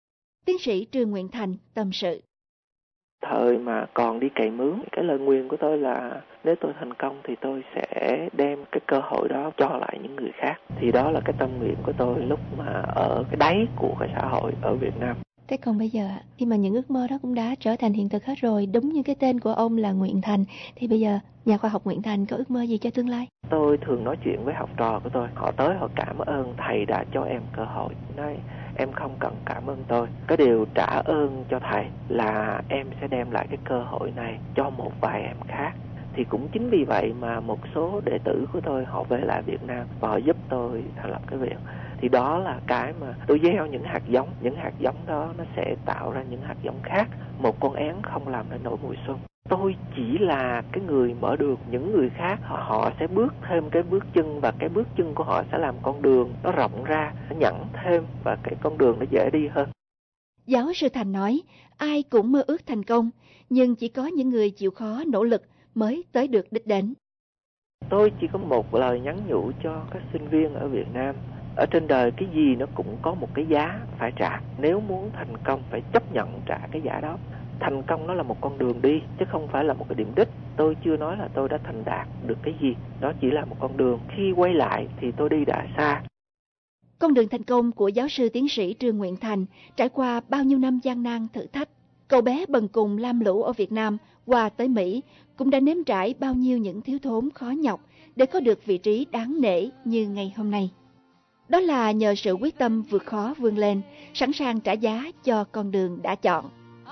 Tiến sĩ Trương Nguyện Thành tâm sự. Thời mà còn đi cày mướn, cái lời nguyền của tôi là nếu tôi thành công thì tôi sẽ đem cái cơ hội đó cho lại những người khác. Thì đó là cái tâm nguyện của tôi lúc mà ở cái đáy của cái xã hội ở Việt Nam. Thế còn bây giờ, khi mà những ước mơ đó cũng đã trở thành hiện thực hết rồi, đúng như cái tên của ông là Nguyện Thành, thì bây giờ nhà khoa học Nguyện Thành có ước mơ gì cho tương lai? Tôi thường nói chuyện với học trò của tôi, họ tới họ cảm ơn thầy đã cho em cơ hội. Nói em không cần cảm ơn tôi, cái điều trả ơn cho thầy là em sẽ đem lại cái cơ hội này cho một vài em khác. Thì cũng chính vì vậy mà một số đệ tử của tôi họ về lại Việt Nam và họ giúp tôi thành lập cái viện. Thì đó là cái mà tôi gieo những hạt giống, những hạt giống đó nó sẽ tạo ra những hạt giống khác. Một con én không làm nên nổi mùa xuân. Tôi chỉ là cái người mở đường, những người khác họ, họ sẽ bước thêm cái bước chân và cái bước chân của họ sẽ làm con đường nó rộng ra, nó nhẵn thêm và cái con đường nó dễ đi hơn. Giáo sư Thành nói, ai cũng mơ ước thành công, nhưng chỉ có những người chịu khó nỗ lực mới tới được đích đến. Tôi chỉ có một lời nhắn nhủ cho các sinh viên ở Việt Nam. Ở trên đời cái gì nó cũng có một cái giá phải trả. Nếu muốn thành công phải chấp nhận trả cái giá đó. Thành công nó là một con đường đi, chứ không phải là một cái điểm đích. Tôi chưa nói là tôi đã thành đạt được cái gì. Đó chỉ là một con đường. Khi quay lại thì tôi đi đã xa. Con đường thành công của giáo sư tiến sĩ Trương Nguyện Thành trải qua bao nhiêu năm gian nan thử thách. Cậu bé bần cùng lam lũ ở Việt Nam qua tới Mỹ cũng đã nếm trải bao nhiêu những thiếu thốn khó nhọc để có được vị trí đáng nể như ngày hôm nay. Đó là nhờ sự quyết tâm vượt khó vươn lên, sẵn sàng trả giá cho con đường đã chọn.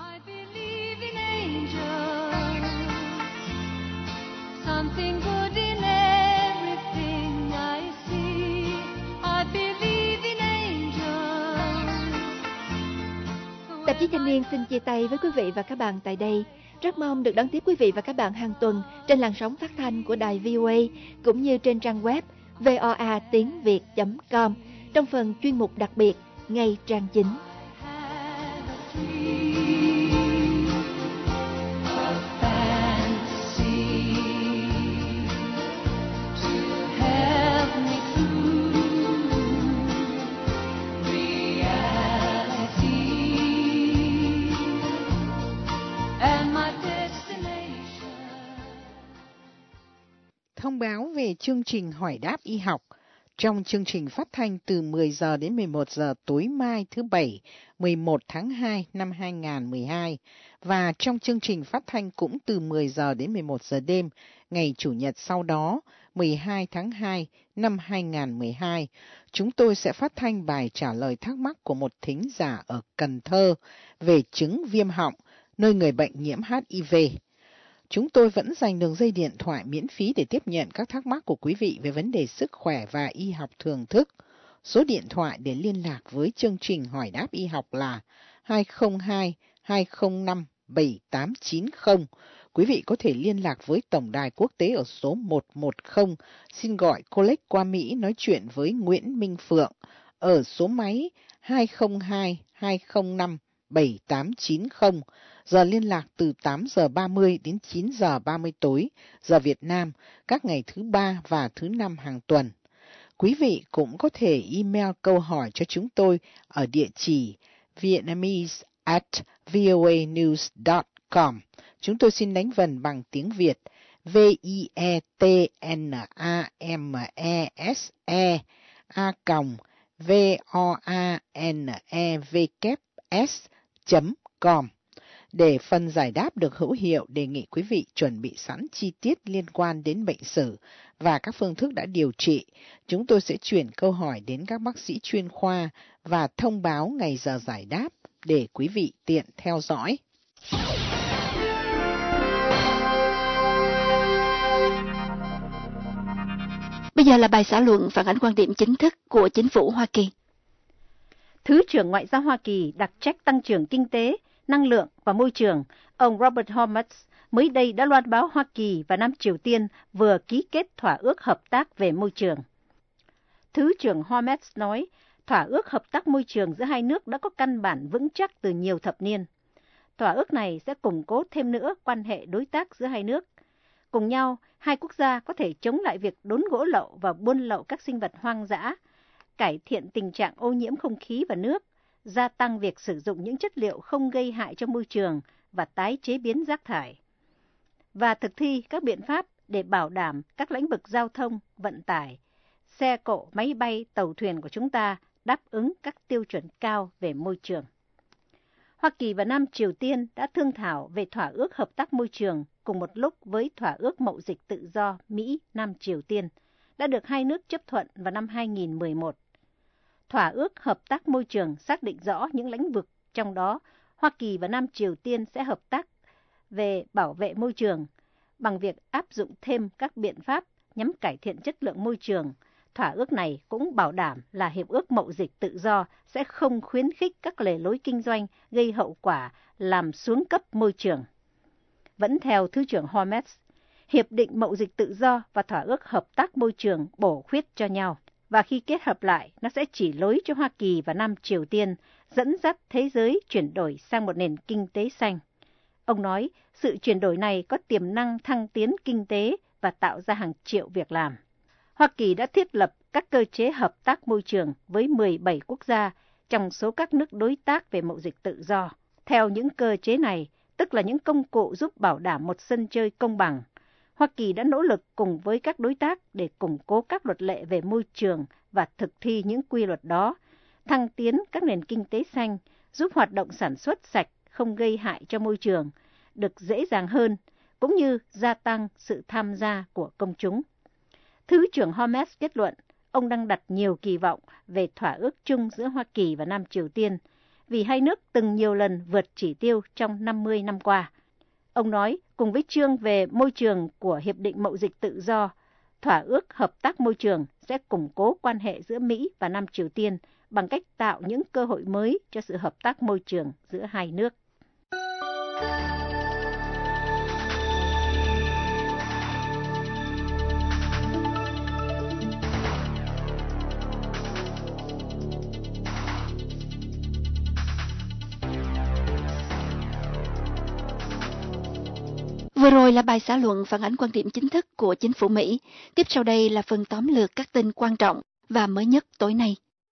Tạp chí Thanh niên xin chia tay với quý vị và các bạn tại đây. Rất mong được đón tiếp quý vị và các bạn hàng tuần trên làn sóng phát thanh của đài vê o a cũng như trên trang web voa tiếng việt chấm com trong phần chuyên mục đặc biệt ngay trang chính. Thông báo về chương trình hỏi đáp y học trong chương trình phát thanh từ mười giờ đến mười một giờ tối mai thứ Bảy, mười một tháng hai năm hai nghìn không trăm mười hai và trong chương trình phát thanh cũng từ mười giờ đến mười một giờ đêm ngày Chủ nhật sau đó, mười hai tháng hai năm hai nghìn không trăm mười hai. Chúng tôi sẽ phát thanh bài trả lời thắc mắc của một thính giả ở Cần Thơ về chứng viêm họng, nơi người bệnh nhiễm hát i vê. Chúng tôi vẫn dành đường dây điện thoại miễn phí để tiếp nhận các thắc mắc của quý vị về vấn đề sức khỏe và y học thường thức. Số điện thoại để liên lạc với chương trình hỏi đáp y học là hai không hai hai không năm bảy tám chín không. Quý vị có thể liên lạc với Tổng đài quốc tế ở số một một không. Xin gọi Collect qua Mỹ nói chuyện với Nguyễn Minh Phượng ở số máy hai không hai hai không năm bảy tám chín không. Giờ liên lạc từ tám giờ ba mươi đến chín giờ ba mươi tối, giờ Việt Nam, các ngày thứ ba và thứ năm hàng tuần. Quý vị cũng có thể email câu hỏi cho chúng tôi ở địa chỉ vietnamese at voanews dot com. Chúng tôi xin đánh vần bằng tiếng Việt V I E T N A M E S E a còng V O A N E W S chấm com. Để phần giải đáp được hữu hiệu, đề nghị quý vị chuẩn bị sẵn chi tiết liên quan đến bệnh sử và các phương thức đã điều trị. Chúng tôi sẽ chuyển câu hỏi đến các bác sĩ chuyên khoa và thông báo ngày giờ giải đáp để quý vị tiện theo dõi. Bây giờ là bài xã luận phản ánh quan điểm chính thức của chính phủ Hoa Kỳ. Thứ trưởng Ngoại giao Hoa Kỳ đặc trách tăng trưởng kinh tế, năng lượng và môi trường, ông Robert Holmes mới đây đã loan báo Hoa Kỳ và Nam Triều Tiên vừa ký kết thỏa ước hợp tác về môi trường. Thứ trưởng Holmes nói, thỏa ước hợp tác môi trường giữa hai nước đã có căn bản vững chắc từ nhiều thập niên. Thỏa ước này sẽ củng cố thêm nữa quan hệ đối tác giữa hai nước. Cùng nhau, hai quốc gia có thể chống lại việc đốn gỗ lậu và buôn lậu các sinh vật hoang dã, cải thiện tình trạng ô nhiễm không khí và nước, gia tăng việc sử dụng những chất liệu không gây hại cho môi trường và tái chế biến rác thải, và thực thi các biện pháp để bảo đảm các lĩnh vực giao thông, vận tải, xe cộ, máy bay, tàu thuyền của chúng ta đáp ứng các tiêu chuẩn cao về môi trường. Hoa Kỳ và Nam Triều Tiên đã thương thảo về thỏa ước hợp tác môi trường cùng một lúc với thỏa ước mậu dịch tự do Mỹ-Nam Triều Tiên, đã được hai nước chấp thuận vào năm hai nghìn mười một. Thỏa ước hợp tác môi trường xác định rõ những lĩnh vực, trong đó Hoa Kỳ và Nam Triều Tiên sẽ hợp tác về bảo vệ môi trường bằng việc áp dụng thêm các biện pháp nhằm cải thiện chất lượng môi trường. Thỏa ước này cũng bảo đảm là hiệp ước mậu dịch tự do sẽ không khuyến khích các lề lối kinh doanh gây hậu quả làm xuống cấp môi trường. Vẫn theo Thứ trưởng Hormez, Hiệp định Mậu dịch tự do và Thỏa ước Hợp tác Môi trường bổ khuyết cho nhau, và khi kết hợp lại, nó sẽ chỉ lối cho Hoa Kỳ và Nam Triều Tiên dẫn dắt thế giới chuyển đổi sang một nền kinh tế xanh. Ông nói, sự chuyển đổi này có tiềm năng thăng tiến kinh tế và tạo ra hàng triệu việc làm. Hoa Kỳ đã thiết lập các cơ chế hợp tác môi trường với mười bảy quốc gia trong số các nước đối tác về mậu dịch tự do. Theo những cơ chế này, tức là những công cụ giúp bảo đảm một sân chơi công bằng, Hoa Kỳ đã nỗ lực cùng với các đối tác để củng cố các luật lệ về môi trường và thực thi những quy luật đó, thăng tiến các nền kinh tế xanh, giúp hoạt động sản xuất sạch, không gây hại cho môi trường, được dễ dàng hơn, cũng như gia tăng sự tham gia của công chúng. Thứ trưởng Hormez kết luận, ông đang đặt nhiều kỳ vọng về thỏa ước chung giữa Hoa Kỳ và Nam Triều Tiên, vì hai nước từng nhiều lần vượt chỉ tiêu trong năm mươi năm qua. Ông nói, cùng với chương về môi trường của Hiệp định Mậu dịch tự do, thỏa ước hợp tác môi trường sẽ củng cố quan hệ giữa Mỹ và Nam Triều Tiên bằng cách tạo những cơ hội mới cho sự hợp tác môi trường giữa hai nước. Vừa rồi là bài xã luận phản ánh quan điểm chính thức của chính phủ Mỹ. Tiếp sau đây là phần tóm lược các tin quan trọng và mới nhất tối nay.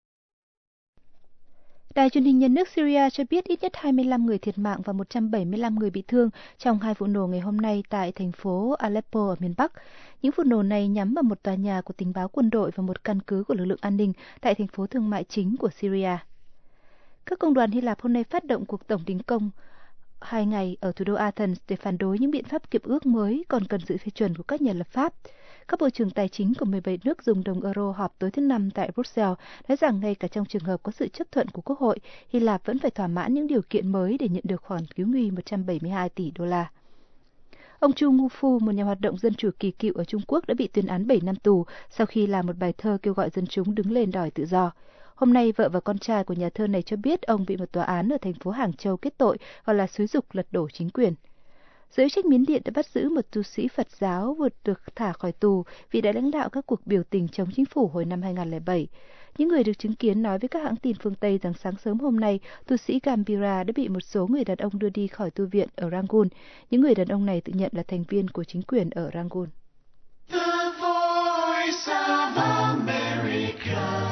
Đài truyền hình nhà nước Syria cho biết ít nhất hai mươi lăm người thiệt mạng và một trăm bảy mươi lăm người bị thương trong hai vụ nổ ngày hôm nay tại thành phố Aleppo ở miền Bắc. Những vụ nổ này nhắm vào một tòa nhà của tình báo quân đội và một căn cứ của lực lượng an ninh tại thành phố thương mại chính của Syria. Các công đoàn Hy Lạp hôm nay phát động cuộc tổng đình công hai ngày ở thủ đô Athens để phản đối những biện pháp kiệp ước mới còn cần sự phê chuẩn của các nhà lập pháp. Các bộ trưởng tài chính của mười bảy nước dùng đồng euro họp tối thứ Năm tại Brussels nói rằng ngay cả trong trường hợp có sự chấp thuận của Quốc hội, Hy Lạp vẫn phải thỏa mãn những điều kiện mới để nhận được khoản cứu nguy một trăm bảy mươi hai tỷ đô la. Ông Chu Ngu-phu, một nhà hoạt động dân chủ kỳ cựu ở Trung Quốc, đã bị tuyên án bảy năm tù sau khi làm một bài thơ kêu gọi dân chúng đứng lên đòi tự do. Hôm nay, vợ và con trai của nhà thơ này cho biết ông bị một tòa án ở thành phố Hàng Châu kết tội gọi là xúi giục lật đổ chính quyền. Giới chức Miến Điện đã bắt giữ một tu sĩ Phật giáo vừa được thả khỏi tù vì đã lãnh đạo các cuộc biểu tình chống chính phủ hồi năm hai nghìn không trăm lẻ bảy. Những người được chứng kiến nói với các hãng tin phương Tây rằng sáng sớm hôm nay, tu sĩ Gambira đã bị một số người đàn ông đưa đi khỏi tu viện ở Rangoon. Những người đàn ông này tự nhận là thành viên của chính quyền ở Rangoon. The Voice of America.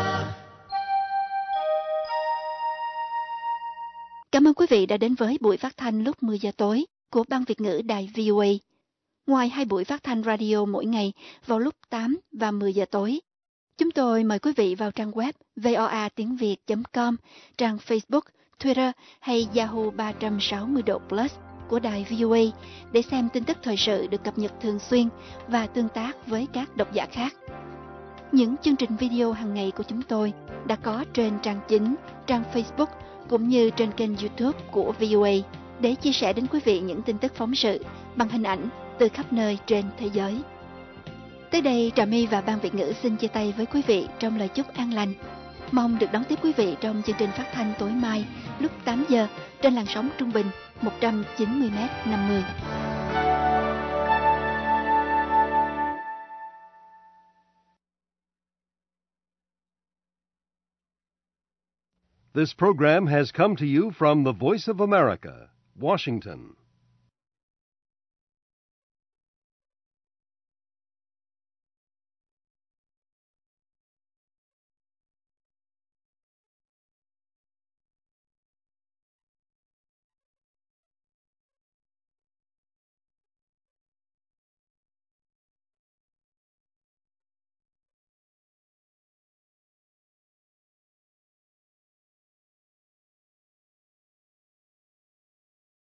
Cảm ơn quý vị đã đến với buổi phát thanh lúc mười giờ tối của Ban Việt ngữ Đài vê o a. Ngoài hai buổi phát thanh radio mỗi ngày vào lúc tám và mười giờ tối, chúng tôi mời quý vị vào trang web voa tiếng việt chấm com, trang Facebook, Twitter hay Yahoo ba trăm sáu mươi độ plus của Đài vê o a để xem tin tức thời sự được cập nhật thường xuyên và tương tác với các độc giả khác. Những chương trình video hàng ngày của chúng tôi đã có trên trang chính, trang Facebook cũng như trên kênh YouTube của vê o a để chia sẻ đến quý vị những tin tức phóng sự bằng hình ảnh từ khắp nơi trên thế giới. Tới đây, Trà My và Ban Việt ngữ xin chia tay với quý vị trong lời chúc an lành. Mong được đón tiếp quý vị trong chương trình phát thanh tối mai lúc tám giờ trên làn sóng trung bình một trăm chín mươi mét năm mươi. This program has come to you from the Voice of America, Washington.